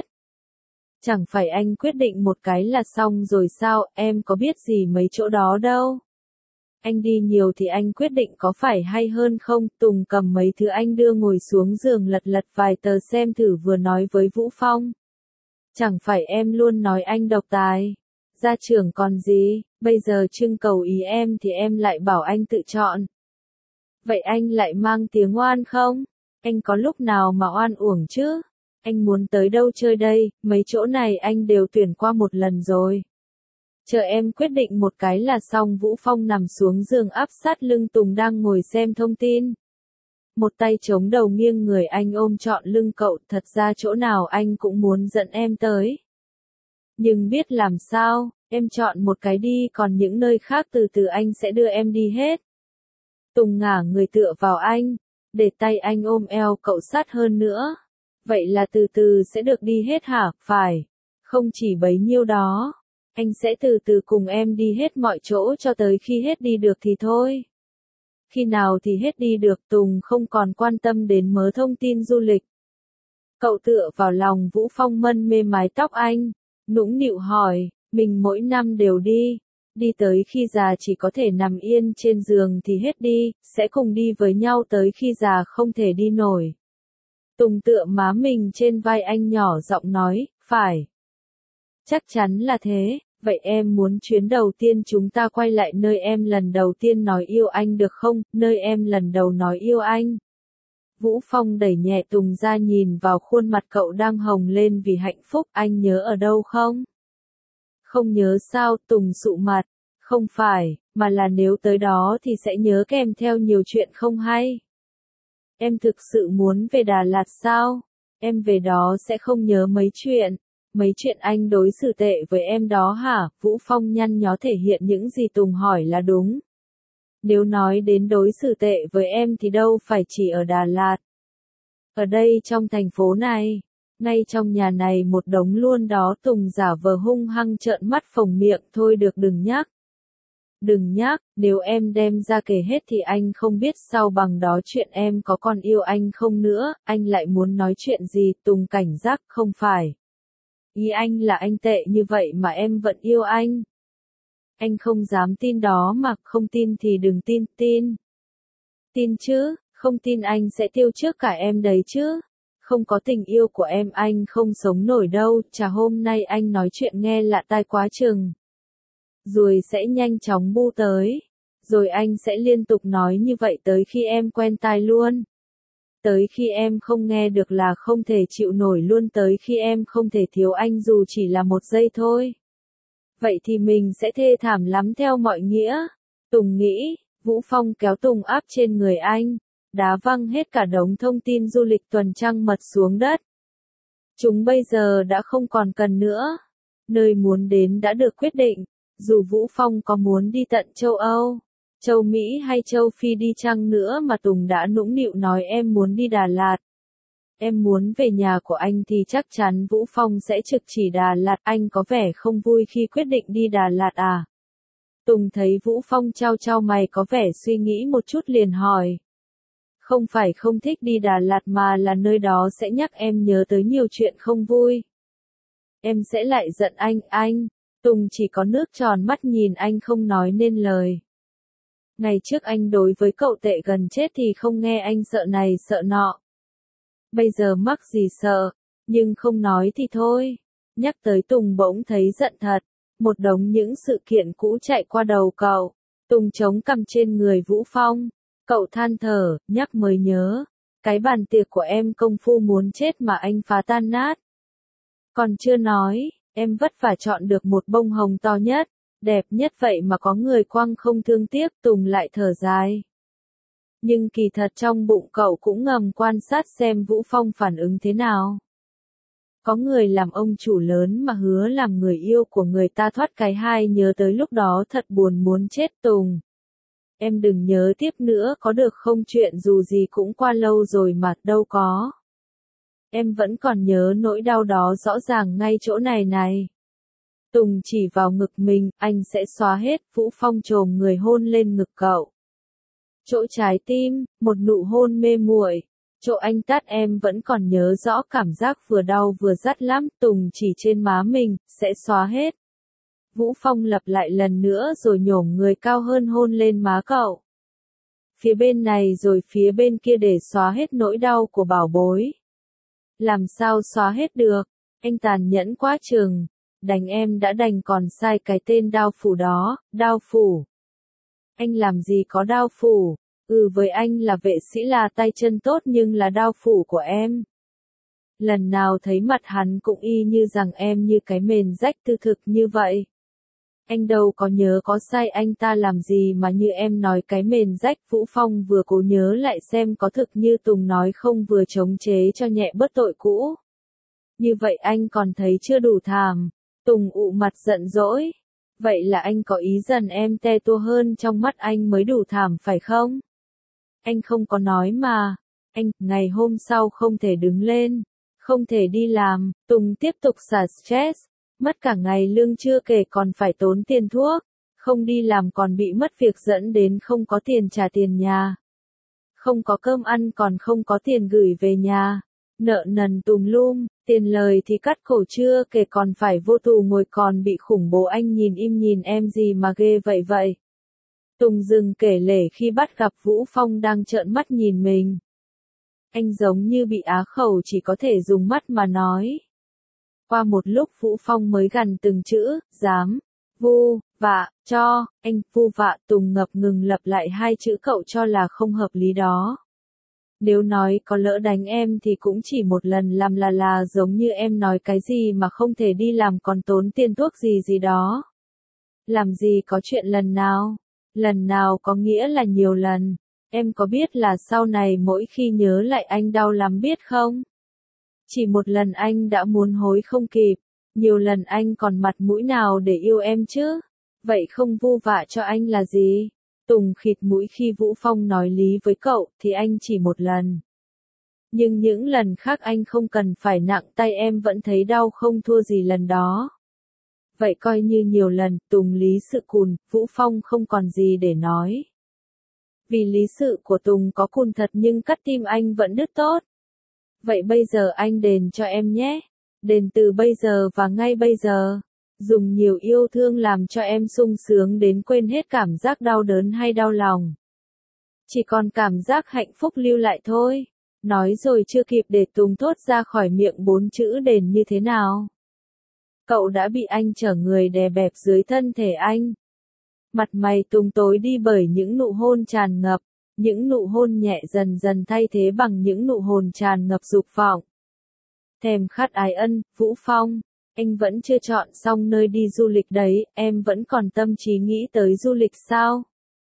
Chẳng phải anh quyết định một cái là xong rồi sao, em có biết gì mấy chỗ đó đâu. Anh đi nhiều thì anh quyết định có phải hay hơn không, Tùng cầm mấy thứ anh đưa ngồi xuống giường lật lật vài tờ xem thử vừa nói với Vũ Phong. Chẳng phải em luôn nói anh độc tài. Gia trưởng còn gì, bây giờ trưng cầu ý em thì em lại bảo anh tự chọn. Vậy anh lại mang tiếng oan không? Anh có lúc nào mà oan uổng chứ? Anh muốn tới đâu chơi đây, mấy chỗ này anh đều tuyển qua một lần rồi. Chờ em quyết định một cái là xong. Vũ Phong nằm xuống giường áp sát lưng Tùng đang ngồi xem thông tin. Một tay chống đầu nghiêng người anh ôm trọn lưng cậu, thật ra chỗ nào anh cũng muốn dẫn em tới. Nhưng biết làm sao, em chọn một cái đi, còn những nơi khác từ từ anh sẽ đưa em đi hết. Tùng ngả người tựa vào anh, để tay anh ôm eo cậu sát hơn nữa. Vậy là từ từ sẽ được đi hết hả? Phải. Không chỉ bấy nhiêu đó. Anh sẽ từ từ cùng em đi hết mọi chỗ cho tới khi hết đi được thì thôi. Khi nào thì hết đi được? Tùng không còn quan tâm đến mớ thông tin du lịch. Cậu tựa vào lòng Vũ Phong mân mê mái tóc anh, nũng nịu hỏi, mình mỗi năm đều đi. Đi tới khi già chỉ có thể nằm yên trên giường thì hết đi, sẽ cùng đi với nhau tới khi già không thể đi nổi. Tùng tựa má mình trên vai anh nhỏ giọng nói, phải. Chắc chắn là thế, vậy em muốn chuyến đầu tiên chúng ta quay lại nơi em lần đầu tiên nói yêu anh được không, nơi em lần đầu nói yêu anh. Vũ Phong đẩy nhẹ Tùng ra nhìn vào khuôn mặt cậu đang hồng lên vì hạnh phúc, anh nhớ ở đâu không? Không nhớ sao? Tùng sụ mặt, không phải, mà là nếu tới đó thì sẽ nhớ kèm theo nhiều chuyện không hay. Em thực sự muốn về Đà Lạt sao? Em về đó sẽ không nhớ mấy chuyện. Mấy chuyện anh đối xử tệ với em đó hả? Vũ Phong nhăn nhó thể hiện những gì Tùng hỏi là đúng. Nếu nói đến đối xử tệ với em thì đâu phải chỉ ở Đà Lạt. Ở đây trong thành phố này, ngay trong nhà này một đống luôn đó. Tùng giả vờ hung hăng trợn mắt phồng miệng, thôi được đừng nhắc. Đừng nhắc, nếu em đem ra kể hết thì anh không biết sau bằng đó chuyện em có còn yêu anh không nữa, anh lại muốn nói chuyện gì? Tùng cảnh giác, không phải. Ý anh là anh tệ như vậy mà em vẫn yêu anh. Anh không dám tin đó mà, không tin thì đừng tin, tin. Tin chứ, không tin anh sẽ tiêu trước cả em đấy chứ. Không có tình yêu của em anh không sống nổi đâu, chà hôm nay anh nói chuyện nghe lạ tai quá chừng. Rồi sẽ nhanh chóng bu tới. Rồi anh sẽ liên tục nói như vậy tới khi em quen tai luôn. Tới khi em không nghe được là không thể chịu nổi luôn, tới khi em không thể thiếu anh dù chỉ là một giây thôi. Vậy thì mình sẽ thê thảm lắm theo mọi nghĩa. Tùng nghĩ, Vũ Phong kéo Tùng áp trên người anh, đá văng hết cả đống thông tin du lịch tuần trăng mật xuống đất. Chúng bây giờ đã không còn cần nữa. Nơi muốn đến đã được quyết định, dù Vũ Phong có muốn đi tận châu Âu, châu Mỹ hay châu Phi đi chăng nữa mà Tùng đã nũng nịu nói em muốn đi Đà Lạt. Em muốn về nhà của anh thì chắc chắn Vũ Phong sẽ trực chỉ Đà Lạt. Anh có vẻ không vui khi quyết định đi Đà Lạt à? Tùng thấy Vũ Phong chau chau mày có vẻ suy nghĩ một chút liền hỏi. Không phải không thích đi Đà Lạt mà là nơi đó sẽ nhắc em nhớ tới nhiều chuyện không vui. Em sẽ lại giận anh, anh. Tùng chỉ có nước tròn mắt nhìn anh không nói nên lời. Ngày trước anh đối với cậu tệ gần chết thì không nghe anh sợ này sợ nọ. Bây giờ mắc gì sợ, nhưng không nói thì thôi. Nhắc tới Tùng bỗng thấy giận thật. Một đống những sự kiện cũ chạy qua đầu cậu. Tùng chống cằm trên người Vũ Phong. Cậu than thở, nhắc mới nhớ. Cái bàn tiệc của em công phu muốn chết mà anh phá tan nát. Còn chưa nói, em vất vả chọn được một bông hồng to nhất, đẹp nhất vậy mà có người quăng không thương tiếc. Tùng lại thở dài. Nhưng kỳ thật trong bụng cậu cũng ngầm quan sát xem Vũ Phong phản ứng thế nào. Có người làm ông chủ lớn mà hứa làm người yêu của người ta thoát cái hai, nhớ tới lúc đó thật buồn muốn chết. Tùng, em đừng nhớ tiếp nữa có được không, chuyện dù gì cũng qua lâu rồi mà, đâu có. Em vẫn còn nhớ nỗi đau đó rõ ràng ngay chỗ này này. Tùng chỉ vào ngực mình, anh sẽ xóa hết. Vũ Phong chồm người hôn lên ngực cậu. Chỗ trái tim, một nụ hôn mê muội. Chỗ anh tát em vẫn còn nhớ rõ, cảm giác vừa đau vừa rát lắm. Tùng chỉ trên má mình, sẽ xóa hết. Vũ Phong lặp lại lần nữa rồi nhổm người cao hơn hôn lên má cậu. Phía bên này rồi phía bên kia để xóa hết nỗi đau của bảo bối. Làm sao xóa hết được, anh tàn nhẫn quá chừng. đánh em đã đành còn sai cái tên Đao Phủ đó, Đao Phủ. Anh làm gì có Đao Phủ, ừ với anh là vệ sĩ là tay chân tốt nhưng là Đao Phủ của em. Lần nào thấy mặt hắn cũng y như rằng em như cái mền rách tư thực như vậy. Anh đâu có nhớ có sai anh ta làm gì mà như em nói cái mền rách. Vũ Phong vừa cố nhớ lại xem có thực như Tùng nói không vừa chống chế cho nhẹ bớt tội cũ. Như vậy anh còn thấy chưa đủ thảm. Tùng ụ mặt giận dỗi. Vậy là anh có ý dần em te tua hơn trong mắt anh mới đủ thảm phải không? Anh không có nói mà. Anh, ngày hôm sau không thể đứng lên. Không thể đi làm. Tùng tiếp tục xả stress. Mất cả ngày lương chưa kể còn phải tốn tiền thuốc. Không đi làm còn bị mất việc dẫn đến không có tiền trả tiền nhà. Không có cơm ăn còn không có tiền gửi về nhà. Nợ nần tùm lum, tiền lời thì cắt cổ chưa kể còn phải vô tù ngồi còn bị khủng bố. Anh nhìn im nhìn em gì mà ghê vậy vậy. Tùng dừng kể lể khi bắt gặp Vũ Phong đang trợn mắt nhìn mình. Anh giống như bị á khẩu chỉ có thể dùng mắt mà nói. Qua một lúc Vũ Phong mới gằn từng chữ, dám, vu, vạ, cho, anh, vu vạ. Tùng ngập ngừng lặp lại hai chữ cậu cho là không hợp lý đó. Nếu nói có lỡ đánh em thì cũng chỉ một lần làm là là giống như em nói cái gì mà không thể đi làm còn tốn tiền thuốc gì gì đó. Làm gì có chuyện lần nào, lần nào có nghĩa là nhiều lần. Em có biết là sau này mỗi khi nhớ lại anh đau lắm biết không? Chỉ một lần anh đã muốn hối không kịp, nhiều lần anh còn mặt mũi nào để yêu em chứ? Vậy không vu vạ cho anh là gì? Tùng khịt mũi khi Vũ Phong nói lý với cậu thì anh chỉ một lần. Nhưng những lần khác anh không cần phải nặng tay em vẫn thấy đau không thua gì lần đó. Vậy coi như nhiều lần. Tùng lý sự cùn, Vũ Phong không còn gì để nói. Vì lý sự của Tùng có cùn thật nhưng cắt tim anh vẫn đứt tốt. Vậy bây giờ anh đền cho em nhé. Đền từ bây giờ và ngay bây giờ. Dùng nhiều yêu thương làm cho em sung sướng đến quên hết cảm giác đau đớn hay đau lòng. Chỉ còn cảm giác hạnh phúc lưu lại thôi. Nói rồi chưa kịp để Tùng thốt ra khỏi miệng bốn chữ đền như thế nào. Cậu đã bị anh chở người đè bẹp dưới thân thể anh. Mặt mày Tùng tối đi bởi những nụ hôn tràn ngập. Những nụ hôn nhẹ dần dần thay thế bằng những nụ hôn tràn ngập dục vọng. Thèm khát ái ân, Vũ Phong, anh vẫn chưa chọn xong nơi đi du lịch đấy, em vẫn còn tâm trí nghĩ tới du lịch sao?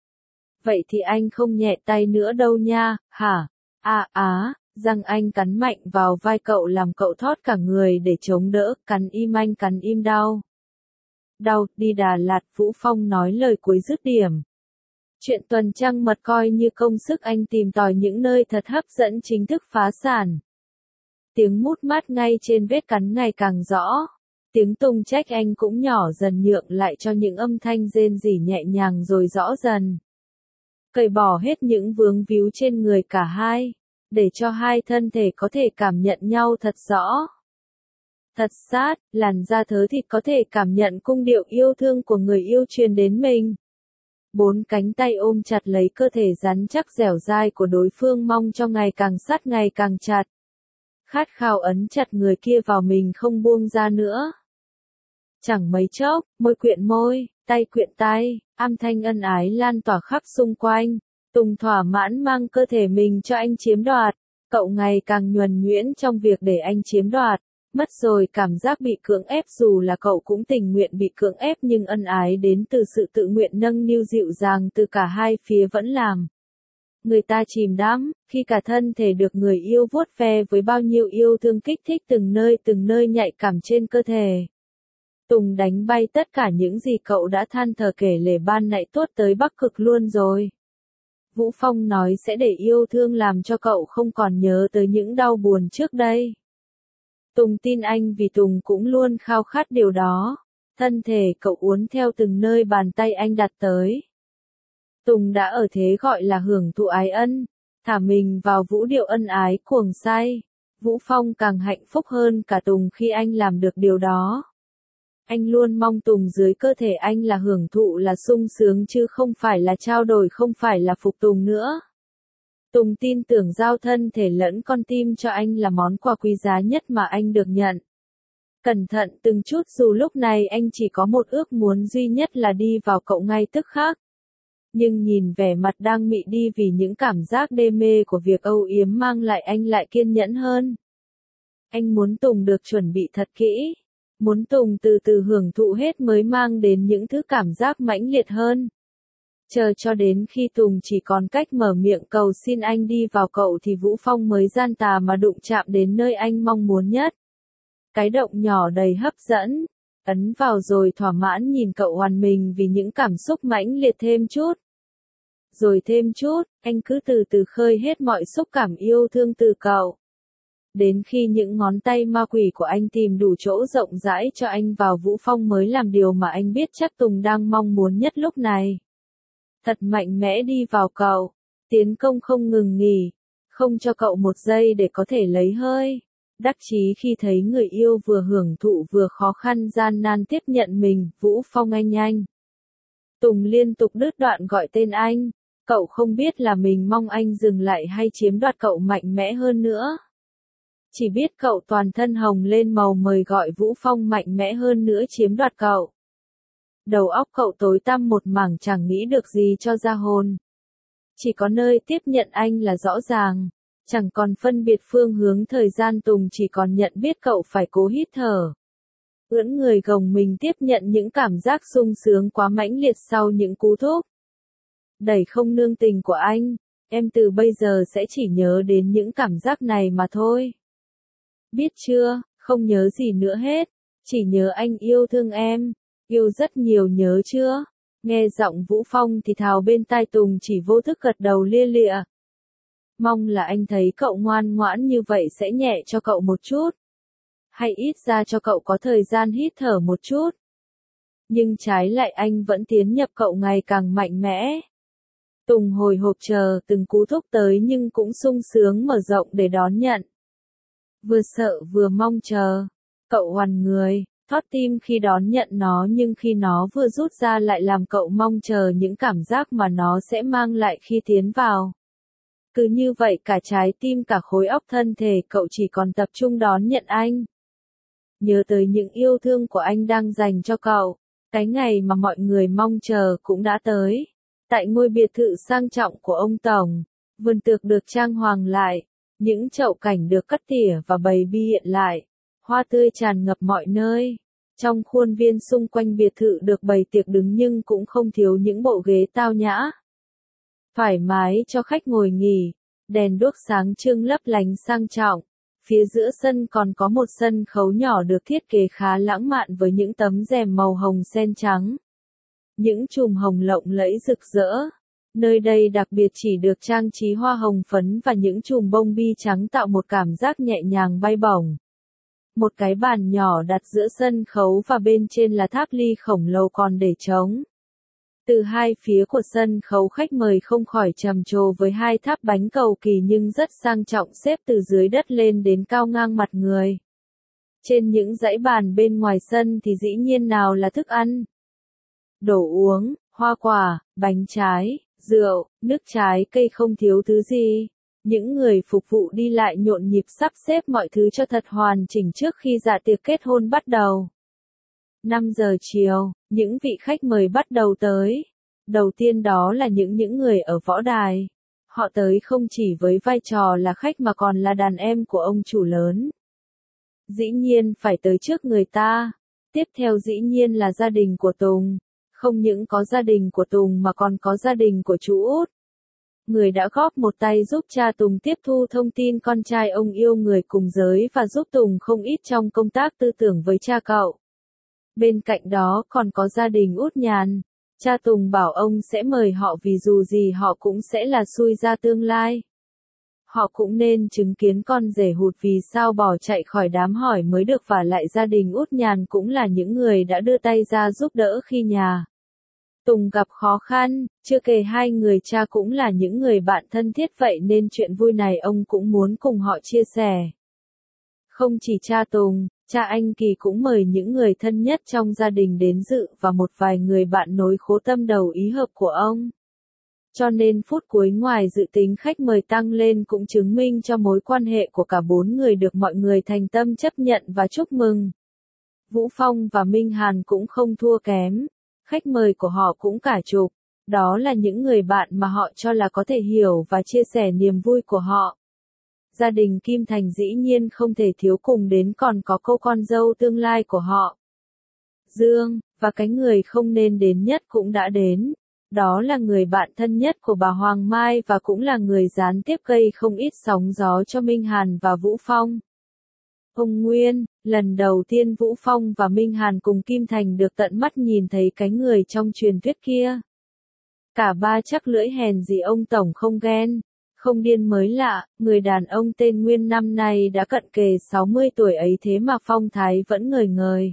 Vậy thì anh không nhẹ tay nữa đâu nha, hả? À á, răng anh cắn mạnh vào vai cậu làm cậu thót cả người để chống đỡ, cắn im anh cắn im đau. Đau, đi Đà Lạt, Vũ Phong nói lời cuối dứt điểm. Chuyện tuần trăng mật coi như công sức anh tìm tòi những nơi thật hấp dẫn chính thức phá sản. Tiếng mút mát ngay trên vết cắn ngày càng rõ. Tiếng Tùng trách anh cũng nhỏ dần nhượng lại cho những âm thanh rên rỉ nhẹ nhàng rồi rõ dần. Cởi bỏ hết những vướng víu trên người cả hai, để cho hai thân thể có thể cảm nhận nhau thật rõ. Thật sát, làn da thớ thịt có thể cảm nhận cung điệu yêu thương của người yêu truyền đến mình. Bốn cánh tay ôm chặt lấy cơ thể rắn chắc dẻo dai của đối phương mong cho ngày càng sát ngày càng chặt. Khát khao ấn chặt người kia vào mình không buông ra nữa. Chẳng mấy chốc, môi quyện môi, tay quyện tay, âm thanh ân ái lan tỏa khắp xung quanh. Tùng thỏa mãn mang cơ thể mình cho anh chiếm đoạt. Cậu ngày càng nhuần nhuyễn trong việc để anh chiếm đoạt. Mất rồi cảm giác bị cưỡng ép dù là cậu cũng tình nguyện bị cưỡng ép nhưng ân ái đến từ sự tự nguyện nâng niu dịu dàng từ cả hai phía vẫn làm. Người ta chìm đắm, khi cả thân thể được người yêu vuốt ve với bao nhiêu yêu thương kích thích từng nơi từng nơi nhạy cảm trên cơ thể. Tùng đánh bay tất cả những gì cậu đã than thở kể lể ban nãy tuốt tới Bắc Cực luôn rồi. Vũ Phong nói sẽ để yêu thương làm cho cậu không còn nhớ tới những đau buồn trước đây. Tùng tin anh vì Tùng cũng luôn khao khát điều đó. Thân thể cậu uốn theo từng nơi bàn tay anh đặt tới. Tùng đã ở thế gọi là hưởng thụ ái ân, thả mình vào vũ điệu ân ái cuồng say. Vũ Phong càng hạnh phúc hơn cả Tùng khi anh làm được điều đó. Anh luôn mong Tùng dưới cơ thể anh là hưởng thụ là sung sướng chứ không phải là trao đổi không phải là phục tùng nữa. Tùng tin tưởng giao thân thể lẫn con tim cho anh là món quà quý giá nhất mà anh được nhận. Cẩn thận từng chút dù lúc này anh chỉ có một ước muốn duy nhất là đi vào cậu ngay tức khắc. Nhưng nhìn vẻ mặt đang mị đi vì những cảm giác đê mê của việc âu yếm mang lại anh lại kiên nhẫn hơn. Anh muốn Tùng được chuẩn bị thật kỹ. Muốn Tùng từ từ hưởng thụ hết mới mang đến những thứ cảm giác mãnh liệt hơn. Chờ cho đến khi Tùng chỉ còn cách mở miệng cầu xin anh đi vào cậu thì Vũ Phong mới gian tà mà đụng chạm đến nơi anh mong muốn nhất. Cái động nhỏ đầy hấp dẫn. Ấn vào rồi thỏa mãn nhìn cậu hoàn mình vì những cảm xúc mãnh liệt thêm chút. Rồi thêm chút, anh cứ từ từ khơi hết mọi xúc cảm yêu thương từ cậu. Đến khi những ngón tay ma quỷ của anh tìm đủ chỗ rộng rãi cho anh vào, Vũ Phong mới làm điều mà anh biết chắc Tùng đang mong muốn nhất lúc này. Thật mạnh mẽ đi vào cậu, tiến công không ngừng nghỉ, không cho cậu một giây để có thể lấy hơi. Đắc chí khi thấy người yêu vừa hưởng thụ vừa khó khăn gian nan tiếp nhận mình, Vũ Phong anh nhanh. Tùng liên tục đứt đoạn gọi tên anh, cậu không biết là mình mong anh dừng lại hay chiếm đoạt cậu mạnh mẽ hơn nữa. Chỉ biết cậu toàn thân hồng lên màu mời gọi Vũ Phong mạnh mẽ hơn nữa chiếm đoạt cậu. Đầu óc cậu tối tăm một mảng chẳng nghĩ được gì cho ra hồn. Chỉ có nơi tiếp nhận anh là rõ ràng, chẳng còn phân biệt phương hướng thời gian. Tùng chỉ còn nhận biết cậu phải cố hít thở. Ưỡn người gồng mình tiếp nhận những cảm giác sung sướng quá mãnh liệt sau những cú thúc. Đẩy không nương tình của anh, em từ bây giờ sẽ chỉ nhớ đến những cảm giác này mà thôi. Biết chưa, không nhớ gì nữa hết, chỉ nhớ anh yêu thương em, yêu rất nhiều nhớ chưa? Nghe giọng Vũ Phong thì thào bên tai Tùng chỉ vô thức gật đầu lia lịa. Mong là anh thấy cậu ngoan ngoãn như vậy sẽ nhẹ cho cậu một chút. Hay ít ra cho cậu có thời gian hít thở một chút. Nhưng trái lại anh vẫn tiến nhập cậu ngày càng mạnh mẽ. Tùng hồi hộp chờ từng cú thúc tới nhưng cũng sung sướng mở rộng để đón nhận. Vừa sợ vừa mong chờ. Cậu hoàn người, thót tim khi đón nhận nó, nhưng khi nó vừa rút ra lại làm cậu mong chờ những cảm giác mà nó sẽ mang lại khi tiến vào. Cứ như vậy cả trái tim cả khối óc thân thể cậu chỉ còn tập trung đón nhận anh. Nhớ tới những yêu thương của anh đang dành cho cậu. Cái ngày mà mọi người mong chờ cũng đã tới. Tại ngôi biệt thự sang trọng của ông Tổng, vườn tược được trang hoàng lại. Những chậu cảnh được cắt tỉa và bày biện lại. Hoa tươi tràn ngập mọi nơi. Trong khuôn viên xung quanh biệt thự được bày tiệc đứng nhưng cũng không thiếu những bộ ghế tao nhã. Thoải mái cho khách ngồi nghỉ. Đèn đuốc sáng trưng lấp lánh sang trọng. Phía giữa sân còn có một sân khấu nhỏ được thiết kế khá lãng mạn với những tấm rèm màu hồng sen trắng. Những chùm hồng lộng lẫy rực rỡ. Nơi đây đặc biệt chỉ được trang trí hoa hồng phấn và những chùm bông bi trắng tạo một cảm giác nhẹ nhàng bay bổng. Một cái bàn nhỏ đặt giữa sân khấu và bên trên là tháp ly khổng lồ còn để trống. Từ hai phía của sân khấu khách mời không khỏi trầm trồ với hai tháp bánh cầu kỳ nhưng rất sang trọng xếp từ dưới đất lên đến cao ngang mặt người. Trên những dãy bàn bên ngoài sân thì dĩ nhiên nào là thức ăn, đồ uống, hoa quả, bánh trái, rượu, nước trái cây không thiếu thứ gì. Những người phục vụ đi lại nhộn nhịp sắp xếp mọi thứ cho thật hoàn chỉnh trước khi dạ tiệc kết hôn bắt đầu. năm giờ chiều, những vị khách mời bắt đầu tới. Đầu tiên đó là những những người ở võ đài. Họ tới không chỉ với vai trò là khách mà còn là đàn em của ông chủ lớn. Dĩ nhiên phải tới trước người ta. Tiếp theo dĩ nhiên là gia đình của Tùng. Không những có gia đình của Tùng mà còn có gia đình của chú út. Người đã góp một tay giúp cha Tùng tiếp thu thông tin con trai ông yêu người cùng giới và giúp Tùng không ít trong công tác tư tưởng với cha cậu. Bên cạnh đó còn có gia đình út Nhàn. Cha Tùng bảo ông sẽ mời họ vì dù gì họ cũng sẽ là xui ra tương lai. Họ cũng nên chứng kiến con rể hụt vì sao bỏ chạy khỏi đám hỏi mới được, và lại gia đình út Nhàn cũng là những người đã đưa tay ra giúp đỡ khi nhà Tùng gặp khó khăn, chưa kể hai người cha cũng là những người bạn thân thiết, vậy nên chuyện vui này ông cũng muốn cùng họ chia sẻ. Không chỉ cha Tùng, cha anh Kỳ cũng mời những người thân nhất trong gia đình đến dự và một vài người bạn nối khố tâm đầu ý hợp của ông. Cho nên phút cuối ngoài dự tính khách mời tăng lên cũng chứng minh cho mối quan hệ của cả bốn người được mọi người thành tâm chấp nhận và chúc mừng. Vũ Phong và Minh Hàn cũng không thua kém. Khách mời của họ cũng cả chục. Đó là những người bạn mà họ cho là có thể hiểu và chia sẻ niềm vui của họ. Gia đình Kim Thành dĩ nhiên không thể thiếu cùng đến, còn có cô con dâu tương lai của họ, Dương, và cái người không nên đến nhất cũng đã đến. Đó là người bạn thân nhất của bà Hoàng Mai và cũng là người gián tiếp gây không ít sóng gió cho Minh Hàn và Vũ Phong. Ông Nguyên, lần đầu tiên Vũ Phong và Minh Hàn cùng Kim Thành được tận mắt nhìn thấy cái người trong truyền thuyết kia. Cả ba chắc lưỡi hèn gì ông Tổng không ghen, không điên mới lạ, người đàn ông tên Nguyên năm nay đã cận kề sáu mươi tuổi ấy thế mà phong thái vẫn ngời ngời.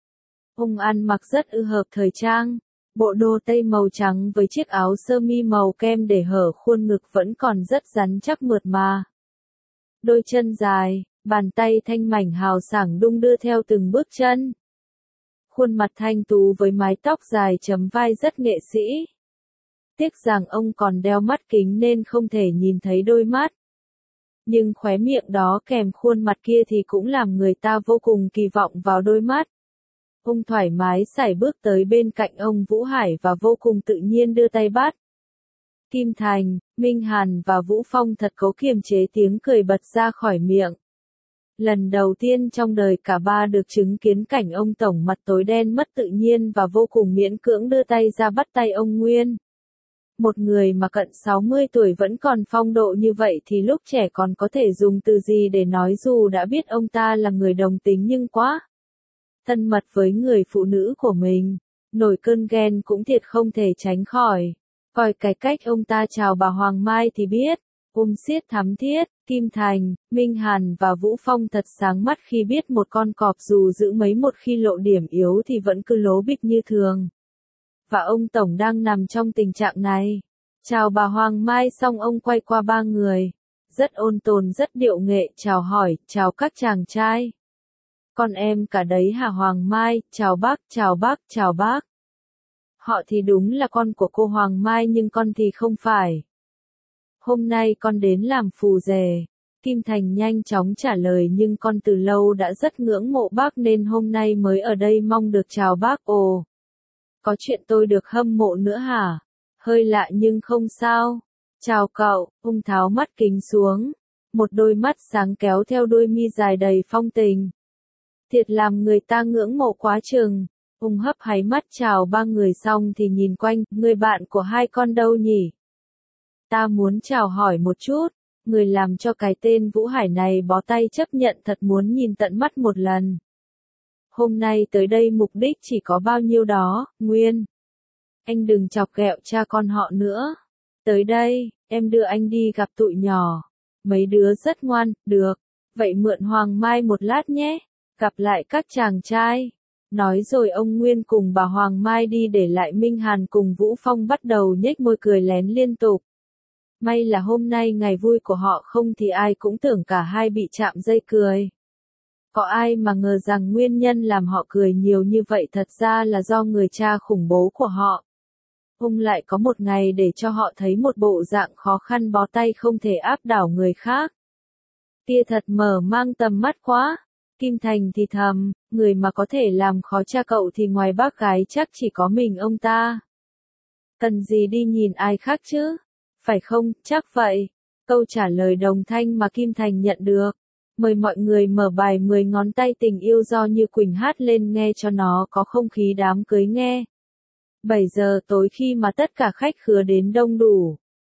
Ông ăn mặc rất ư hợp thời trang, bộ đồ tây màu trắng với chiếc áo sơ mi màu kem để hở khuôn ngực vẫn còn rất rắn chắc mượt mà. Đôi chân dài, bàn tay thanh mảnh hào sảng đung đưa theo từng bước chân. Khuôn mặt thanh tú với mái tóc dài chấm vai rất nghệ sĩ. Tiếc rằng ông còn đeo mắt kính nên không thể nhìn thấy đôi mắt. Nhưng khóe miệng đó kèm khuôn mặt kia thì cũng làm người ta vô cùng kỳ vọng vào đôi mắt. Ông thoải mái sải bước tới bên cạnh ông Vũ Hải và vô cùng tự nhiên đưa tay bắt. Kim Thành, Minh Hàn và Vũ Phong thật cố kiềm chế tiếng cười bật ra khỏi miệng. Lần đầu tiên trong đời cả ba được chứng kiến cảnh ông Tổng mặt tối đen mất tự nhiên và vô cùng miễn cưỡng đưa tay ra bắt tay ông Nguyên. Một người mà cận sáu mươi tuổi vẫn còn phong độ như vậy thì lúc trẻ còn có thể dùng từ gì để nói, dù đã biết ông ta là người đồng tính nhưng quá thân mật với người phụ nữ của mình. Nổi cơn ghen cũng thiệt không thể tránh khỏi. Coi cái cách ông ta chào bà Hoàng Mai thì biết. Ôm siết thắm thiết, Kim Thành, Minh Hàn và Vũ Phong thật sáng mắt khi biết một con cọp dù giữ mấy một khi lộ điểm yếu thì vẫn cứ lố bịch như thường. Và ông Tổng đang nằm trong tình trạng này. Chào bà Hoàng Mai xong ông quay qua ba người. Rất ôn tồn rất điệu nghệ chào hỏi, chào các chàng trai. Con em cả đấy hả Hoàng Mai, chào bác, chào bác, chào bác. Họ thì đúng là con của cô Hoàng Mai nhưng con thì không phải. Hôm nay con đến làm phù rể. Kim Thành nhanh chóng trả lời nhưng con từ lâu đã rất ngưỡng mộ bác nên hôm nay mới ở đây mong được chào bác. Ồ, có chuyện tôi được hâm mộ nữa hả? Hơi lạ nhưng không sao. Chào cậu, ông tháo mắt kính xuống. Một đôi mắt sáng kéo theo đôi mi dài đầy phong tình. Thiệt làm người ta ngưỡng mộ quá chừng. Ông hấp háy mắt chào ba người xong thì nhìn quanh, người bạn của hai con đâu nhỉ? Ta muốn chào hỏi một chút, người làm cho cái tên Vũ Hải này bó tay chấp nhận thật muốn nhìn tận mắt một lần. Hôm nay tới đây mục đích chỉ có bao nhiêu đó, Nguyên. Anh đừng chọc ghẹo cha con họ nữa. Tới đây, em đưa anh đi gặp tụi nhỏ. Mấy đứa rất ngoan, được. Vậy mượn Hoàng Mai một lát nhé. Gặp lại các chàng trai. Nói rồi ông Nguyên cùng bà Hoàng Mai đi để lại Minh Hàn cùng Vũ Phong bắt đầu nhếch môi cười lén liên tục. May là hôm nay ngày vui của họ không thì ai cũng tưởng cả hai bị chạm dây cười. Có ai mà ngờ rằng nguyên nhân làm họ cười nhiều như vậy thật ra là do người cha khủng bố của họ. Ông lại có một ngày để cho họ thấy một bộ dạng khó khăn bó tay không thể áp đảo người khác. Tia thật mở mang tầm mắt quá. Kim Thành thì thầm, người mà có thể làm khó cha cậu thì ngoài bác gái chắc chỉ có mình ông ta. Cần gì đi nhìn ai khác chứ? Phải không, chắc vậy. Câu trả lời đồng thanh mà Kim Thành nhận được. Mời mọi người mở bài mười ngón tay tình yêu do Như Quỳnh hát lên nghe cho nó có không khí đám cưới nghe. bảy giờ tối khi mà tất cả khách khứa đến đông đủ.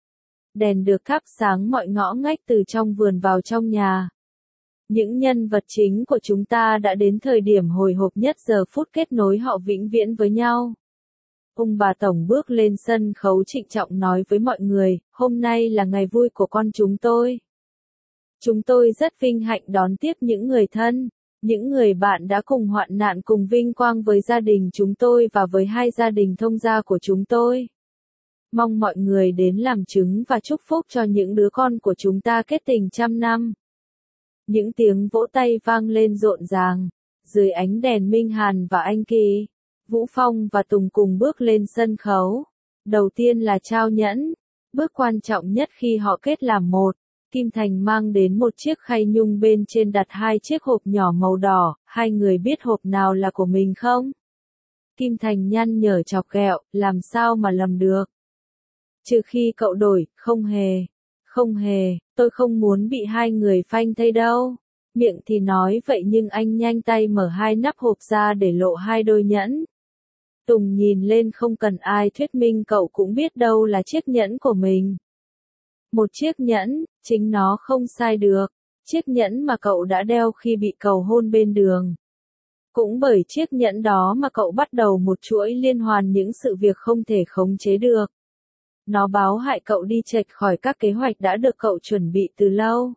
Đèn được thắp sáng mọi ngõ ngách từ trong vườn vào trong nhà. Những nhân vật chính của chúng ta đã đến thời điểm hồi hộp nhất giờ phút kết nối họ vĩnh viễn với nhau. Ông bà Tổng bước lên sân khấu trịnh trọng nói với mọi người, hôm nay là ngày vui của con chúng tôi. Chúng tôi rất vinh hạnh đón tiếp những người thân, những người bạn đã cùng hoạn nạn cùng vinh quang với gia đình chúng tôi và với hai gia đình thông gia của chúng tôi. Mong mọi người đến làm chứng và chúc phúc cho những đứa con của chúng ta kết tình trăm năm. Những tiếng vỗ tay vang lên rộn ràng, dưới ánh đèn Minh Hàn và anh Kỳ, Vũ Phong và Tùng cùng bước lên sân khấu. Đầu tiên là trao nhẫn, bước quan trọng nhất khi họ kết làm một. Kim Thành mang đến một chiếc khay nhung bên trên đặt hai chiếc hộp nhỏ màu đỏ, hai người biết hộp nào là của mình không? Kim Thành nhăn nhở chọc ghẹo, làm sao mà lầm được? Trừ khi cậu đổi, không hề, không hề, tôi không muốn bị hai người phanh thây đâu. Miệng thì nói vậy nhưng anh nhanh tay mở hai nắp hộp ra để lộ hai đôi nhẫn. Tùng nhìn lên không cần ai thuyết minh cậu cũng biết đâu là chiếc nhẫn của mình. Một chiếc nhẫn, chính nó không sai được, chiếc nhẫn mà cậu đã đeo khi bị cầu hôn bên đường. Cũng bởi chiếc nhẫn đó mà cậu bắt đầu một chuỗi liên hoàn những sự việc không thể khống chế được. Nó báo hại cậu đi chệch khỏi các kế hoạch đã được cậu chuẩn bị từ lâu.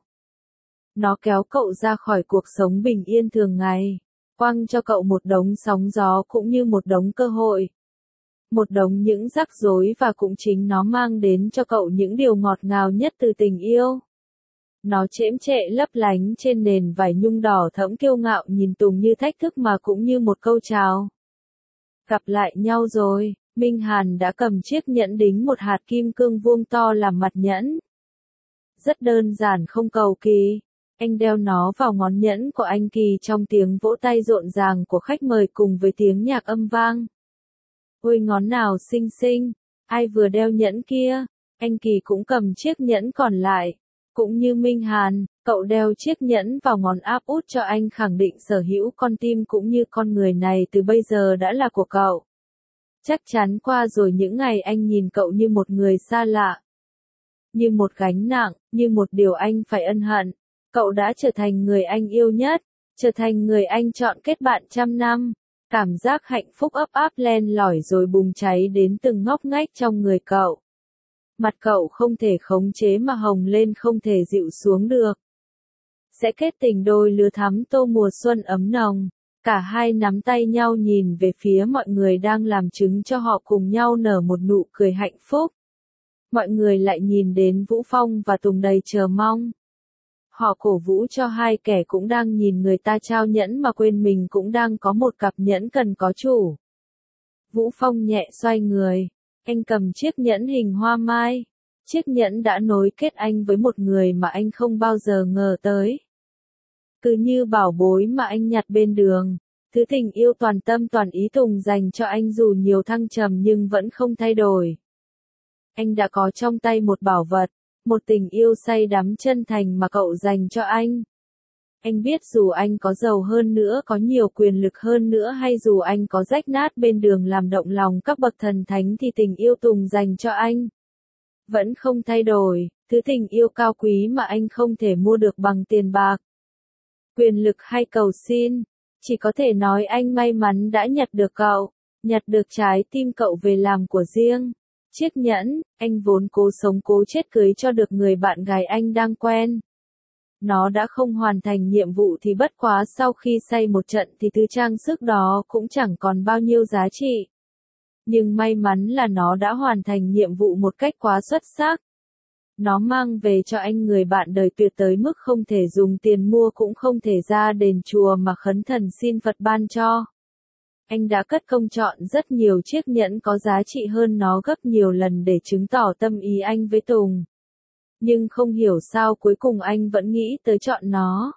Nó kéo cậu ra khỏi cuộc sống bình yên thường ngày, quăng cho cậu một đống sóng gió cũng như một đống cơ hội. Một đống những rắc rối và cũng chính nó mang đến cho cậu những điều ngọt ngào nhất từ tình yêu. Nó chễm chệ lấp lánh trên nền vải nhung đỏ thẫm kiêu ngạo nhìn Tùng như thách thức mà cũng như một câu chào. Gặp lại nhau rồi, Minh Hàn đã cầm chiếc nhẫn đính một hạt kim cương vuông to làm mặt nhẫn. Rất đơn giản không cầu kỳ. Anh đeo nó vào ngón nhẫn của anh Kỳ trong tiếng vỗ tay rộn ràng của khách mời cùng với tiếng nhạc âm vang. Ôi ngón nào xinh xinh, ai vừa đeo nhẫn kia, anh Kỳ cũng cầm chiếc nhẫn còn lại. Cũng như Minh Hàn, cậu đeo chiếc nhẫn vào ngón áp út cho anh khẳng định sở hữu con tim cũng như con người này từ bây giờ đã là của cậu. Chắc chắn qua rồi những ngày anh nhìn cậu như một người xa lạ. Như một gánh nặng, như một điều anh phải ân hận. Cậu đã trở thành người anh yêu nhất, trở thành người anh chọn kết bạn trăm năm. Cảm giác hạnh phúc ấp áp len lỏi rồi bùng cháy đến từng ngóc ngách trong người cậu. Mặt cậu không thể khống chế mà hồng lên không thể dịu xuống được. Sẽ kết tình đôi lứa thắm tô mùa xuân ấm nồng. Cả hai nắm tay nhau nhìn về phía mọi người đang làm chứng cho họ cùng nhau nở một nụ cười hạnh phúc. Mọi người lại nhìn đến Vũ Phong và Tùng đầy chờ mong. Họ cổ vũ cho hai kẻ cũng đang nhìn người ta trao nhẫn mà quên mình cũng đang có một cặp nhẫn cần có chủ. Vũ Phong nhẹ xoay người. Anh cầm chiếc nhẫn hình hoa mai. Chiếc nhẫn đã nối kết anh với một người mà anh không bao giờ ngờ tới. Cứ như bảo bối mà anh nhặt bên đường. Thứ tình yêu toàn tâm toàn ý Tùng dành cho anh dù nhiều thăng trầm nhưng vẫn không thay đổi. Anh đã có trong tay một bảo vật. Một tình yêu say đắm chân thành mà cậu dành cho anh. Anh biết dù anh có giàu hơn nữa, có nhiều quyền lực hơn nữa hay dù anh có rách nát bên đường làm động lòng các bậc thần thánh thì tình yêu Tùng dành cho anh vẫn không thay đổi, thứ tình yêu cao quý mà anh không thể mua được bằng tiền bạc, quyền lực hay cầu xin. Chỉ có thể nói anh may mắn đã nhặt được cậu, nhặt được trái tim cậu về làm của riêng. Chiếc nhẫn, anh vốn cố sống cố chết cưới cho được người bạn gái anh đang quen. Nó đã không hoàn thành nhiệm vụ thì bất quá sau khi say một trận thì thứ trang sức đó cũng chẳng còn bao nhiêu giá trị. Nhưng may mắn là nó đã hoàn thành nhiệm vụ một cách quá xuất sắc. Nó mang về cho anh người bạn đời tuyệt tới mức không thể dùng tiền mua cũng không thể ra đền chùa mà khấn thần xin Phật ban cho. Anh đã cất công chọn rất nhiều chiếc nhẫn có giá trị hơn nó gấp nhiều lần để chứng tỏ tâm ý anh với Tùng. Nhưng không hiểu sao cuối cùng anh vẫn nghĩ tới chọn nó.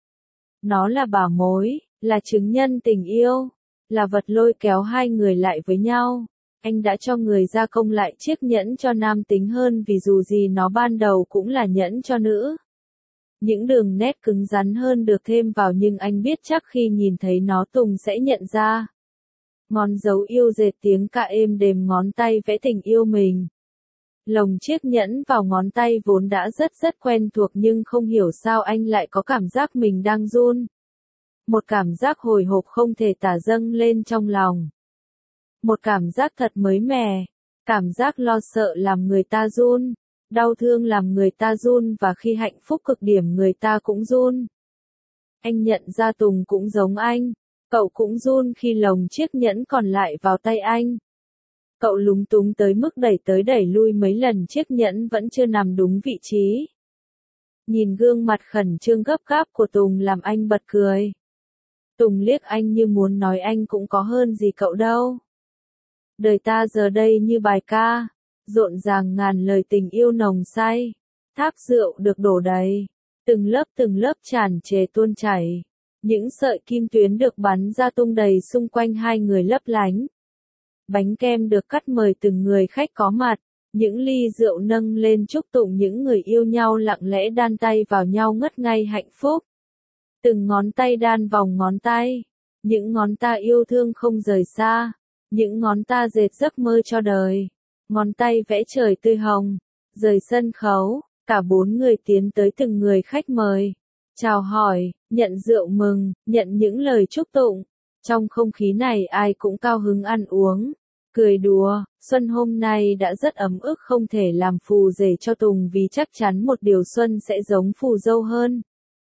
Nó là bảo mối, là chứng nhân tình yêu, là vật lôi kéo hai người lại với nhau. Anh đã cho người gia công lại chiếc nhẫn cho nam tính hơn vì dù gì nó ban đầu cũng là nhẫn cho nữ. Những đường nét cứng rắn hơn được thêm vào nhưng anh biết chắc khi nhìn thấy nó Tùng sẽ nhận ra. Ngón dấu yêu dệt tiếng ca êm đềm ngón tay vẽ tình yêu mình. Lồng chiếc nhẫn vào ngón tay vốn đã rất rất quen thuộc nhưng không hiểu sao anh lại có cảm giác mình đang run. Một cảm giác hồi hộp không thể tả dâng lên trong lòng. Một cảm giác thật mới mẻ. Cảm giác lo sợ làm người ta run. Đau thương làm người ta run và khi hạnh phúc cực điểm người ta cũng run. Anh nhận ra Tùng cũng giống anh. Cậu cũng run khi lồng chiếc nhẫn còn lại vào tay anh. Cậu lúng túng tới mức đẩy tới đẩy lui mấy lần chiếc nhẫn vẫn chưa nằm đúng vị trí. Nhìn gương mặt khẩn trương gấp gáp của Tùng làm anh bật cười. Tùng liếc anh như muốn nói anh cũng có hơn gì cậu đâu. Đời ta giờ đây như bài ca, rộn ràng ngàn lời tình yêu nồng say. Thác rượu được đổ đầy, từng lớp từng lớp tràn trề tuôn chảy. Những sợi kim tuyến được bắn ra tung đầy xung quanh hai người lấp lánh. Bánh kem được cắt mời từng người khách có mặt, những ly rượu nâng lên chúc tụng những người yêu nhau lặng lẽ đan tay vào nhau ngất ngây hạnh phúc. Từng ngón tay đan vòng ngón tay, những ngón ta yêu thương không rời xa, những ngón ta dệt giấc mơ cho đời, ngón tay vẽ trời tươi hồng, rời sân khấu, cả bốn người tiến tới từng người khách mời. Chào hỏi, nhận rượu mừng, nhận những lời chúc tụng. Trong không khí này ai cũng cao hứng ăn uống, cười đùa. Xuân hôm nay đã rất ấm ức, không thể làm phù rể cho Tùng vì chắc chắn một điều Xuân sẽ giống phù dâu hơn.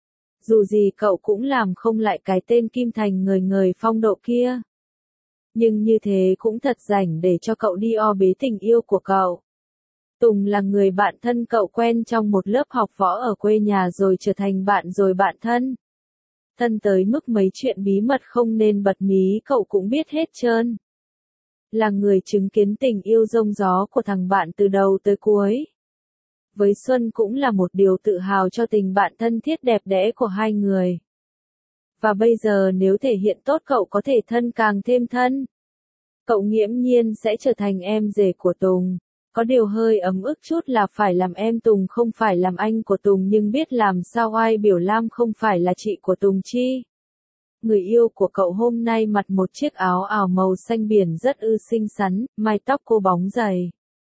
Dù gì cậu cũng làm không lại cái tên Kim Thành ngời ngời phong độ kia. Nhưng như thế cũng thật rảnh để cho cậu đi o bế tình yêu của cậu. Tùng là người bạn thân cậu quen trong một lớp học võ ở quê nhà rồi trở thành bạn rồi bạn thân. Thân tới mức mấy chuyện bí mật không nên bật mí cậu cũng biết hết trơn. Là người chứng kiến tình yêu rông gió của thằng bạn từ đầu tới cuối. Với Xuân cũng là một điều tự hào cho tình bạn thân thiết đẹp đẽ của hai người. Và bây giờ nếu thể hiện tốt cậu có thể thân càng thêm thân. Cậu nghiễm nhiên sẽ trở thành em rể của Tùng. Có điều hơi ấm ức chút là phải làm em Tùng không phải làm anh của Tùng, nhưng biết làm sao ai biểu Lam không phải là chị của Tùng chi. Người yêu của cậu hôm nay mặc một chiếc áo ảo màu xanh biển rất ư xinh xắn, mái tóc cô bóng dày.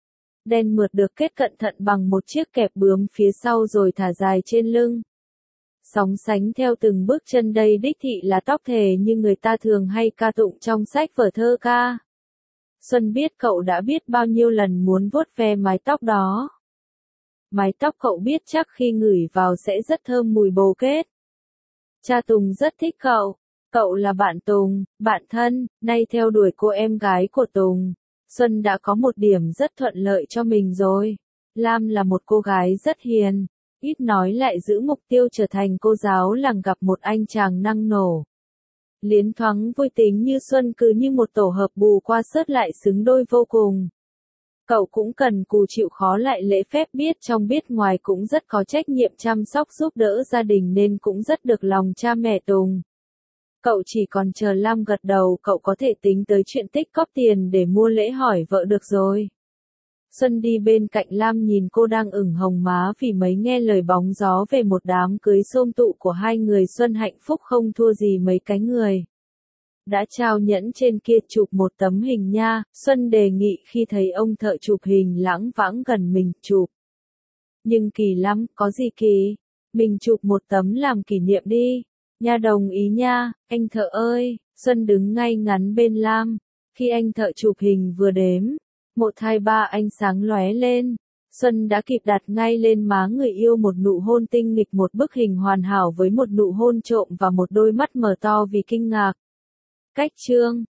Đen mượt được kết cẩn thận bằng một chiếc kẹp bướm phía sau rồi thả dài trên lưng. Sóng sánh theo từng bước chân đây đích thị là tóc thề như người ta thường hay ca tụng trong sách vở thơ ca. Xuân biết cậu đã biết bao nhiêu lần muốn vuốt ve mái tóc đó. Mái tóc cậu biết chắc khi ngửi vào sẽ rất thơm mùi bồ kết. Cha Tùng rất thích cậu. Cậu là bạn Tùng, bạn thân, nay theo đuổi cô em gái của Tùng. Xuân đã có một điểm rất thuận lợi cho mình rồi. Lam là một cô gái rất hiền, ít nói lại giữ mục tiêu trở thành cô giáo làng gặp một anh chàng năng nổ. Liến thoáng vui tính như Xuân cứ như một tổ hợp bù qua sớt lại xứng đôi vô cùng. Cậu cũng cần cù chịu khó lại lễ phép biết trong biết ngoài, cũng rất có trách nhiệm chăm sóc giúp đỡ gia đình nên cũng rất được lòng cha mẹ Tùng. Cậu chỉ còn chờ Lam gật đầu cậu có thể tính tới chuyện tích cóp tiền để mua lễ hỏi vợ được rồi. Xuân đi bên cạnh Lam nhìn cô đang ửng hồng má vì mấy nghe lời bóng gió về một đám cưới xôm tụ của hai người. Xuân hạnh phúc không thua gì mấy cái người đã trao nhẫn trên kia chụp một tấm hình nha. Xuân đề nghị khi thấy ông thợ chụp hình lãng vãng gần mình chụp. Nhưng kỳ lắm, có gì kỳ? Mình chụp một tấm làm kỷ niệm đi. Nha đồng ý nha, anh thợ ơi. Xuân đứng ngay ngắn bên Lam. Khi anh thợ chụp hình vừa đếm, một hai ba ánh sáng lóe lên. Xuân đã kịp đặt ngay lên má người yêu một nụ hôn tinh nghịch, một bức hình hoàn hảo với một nụ hôn trộm và một đôi mắt mở to vì kinh ngạc. Cách chương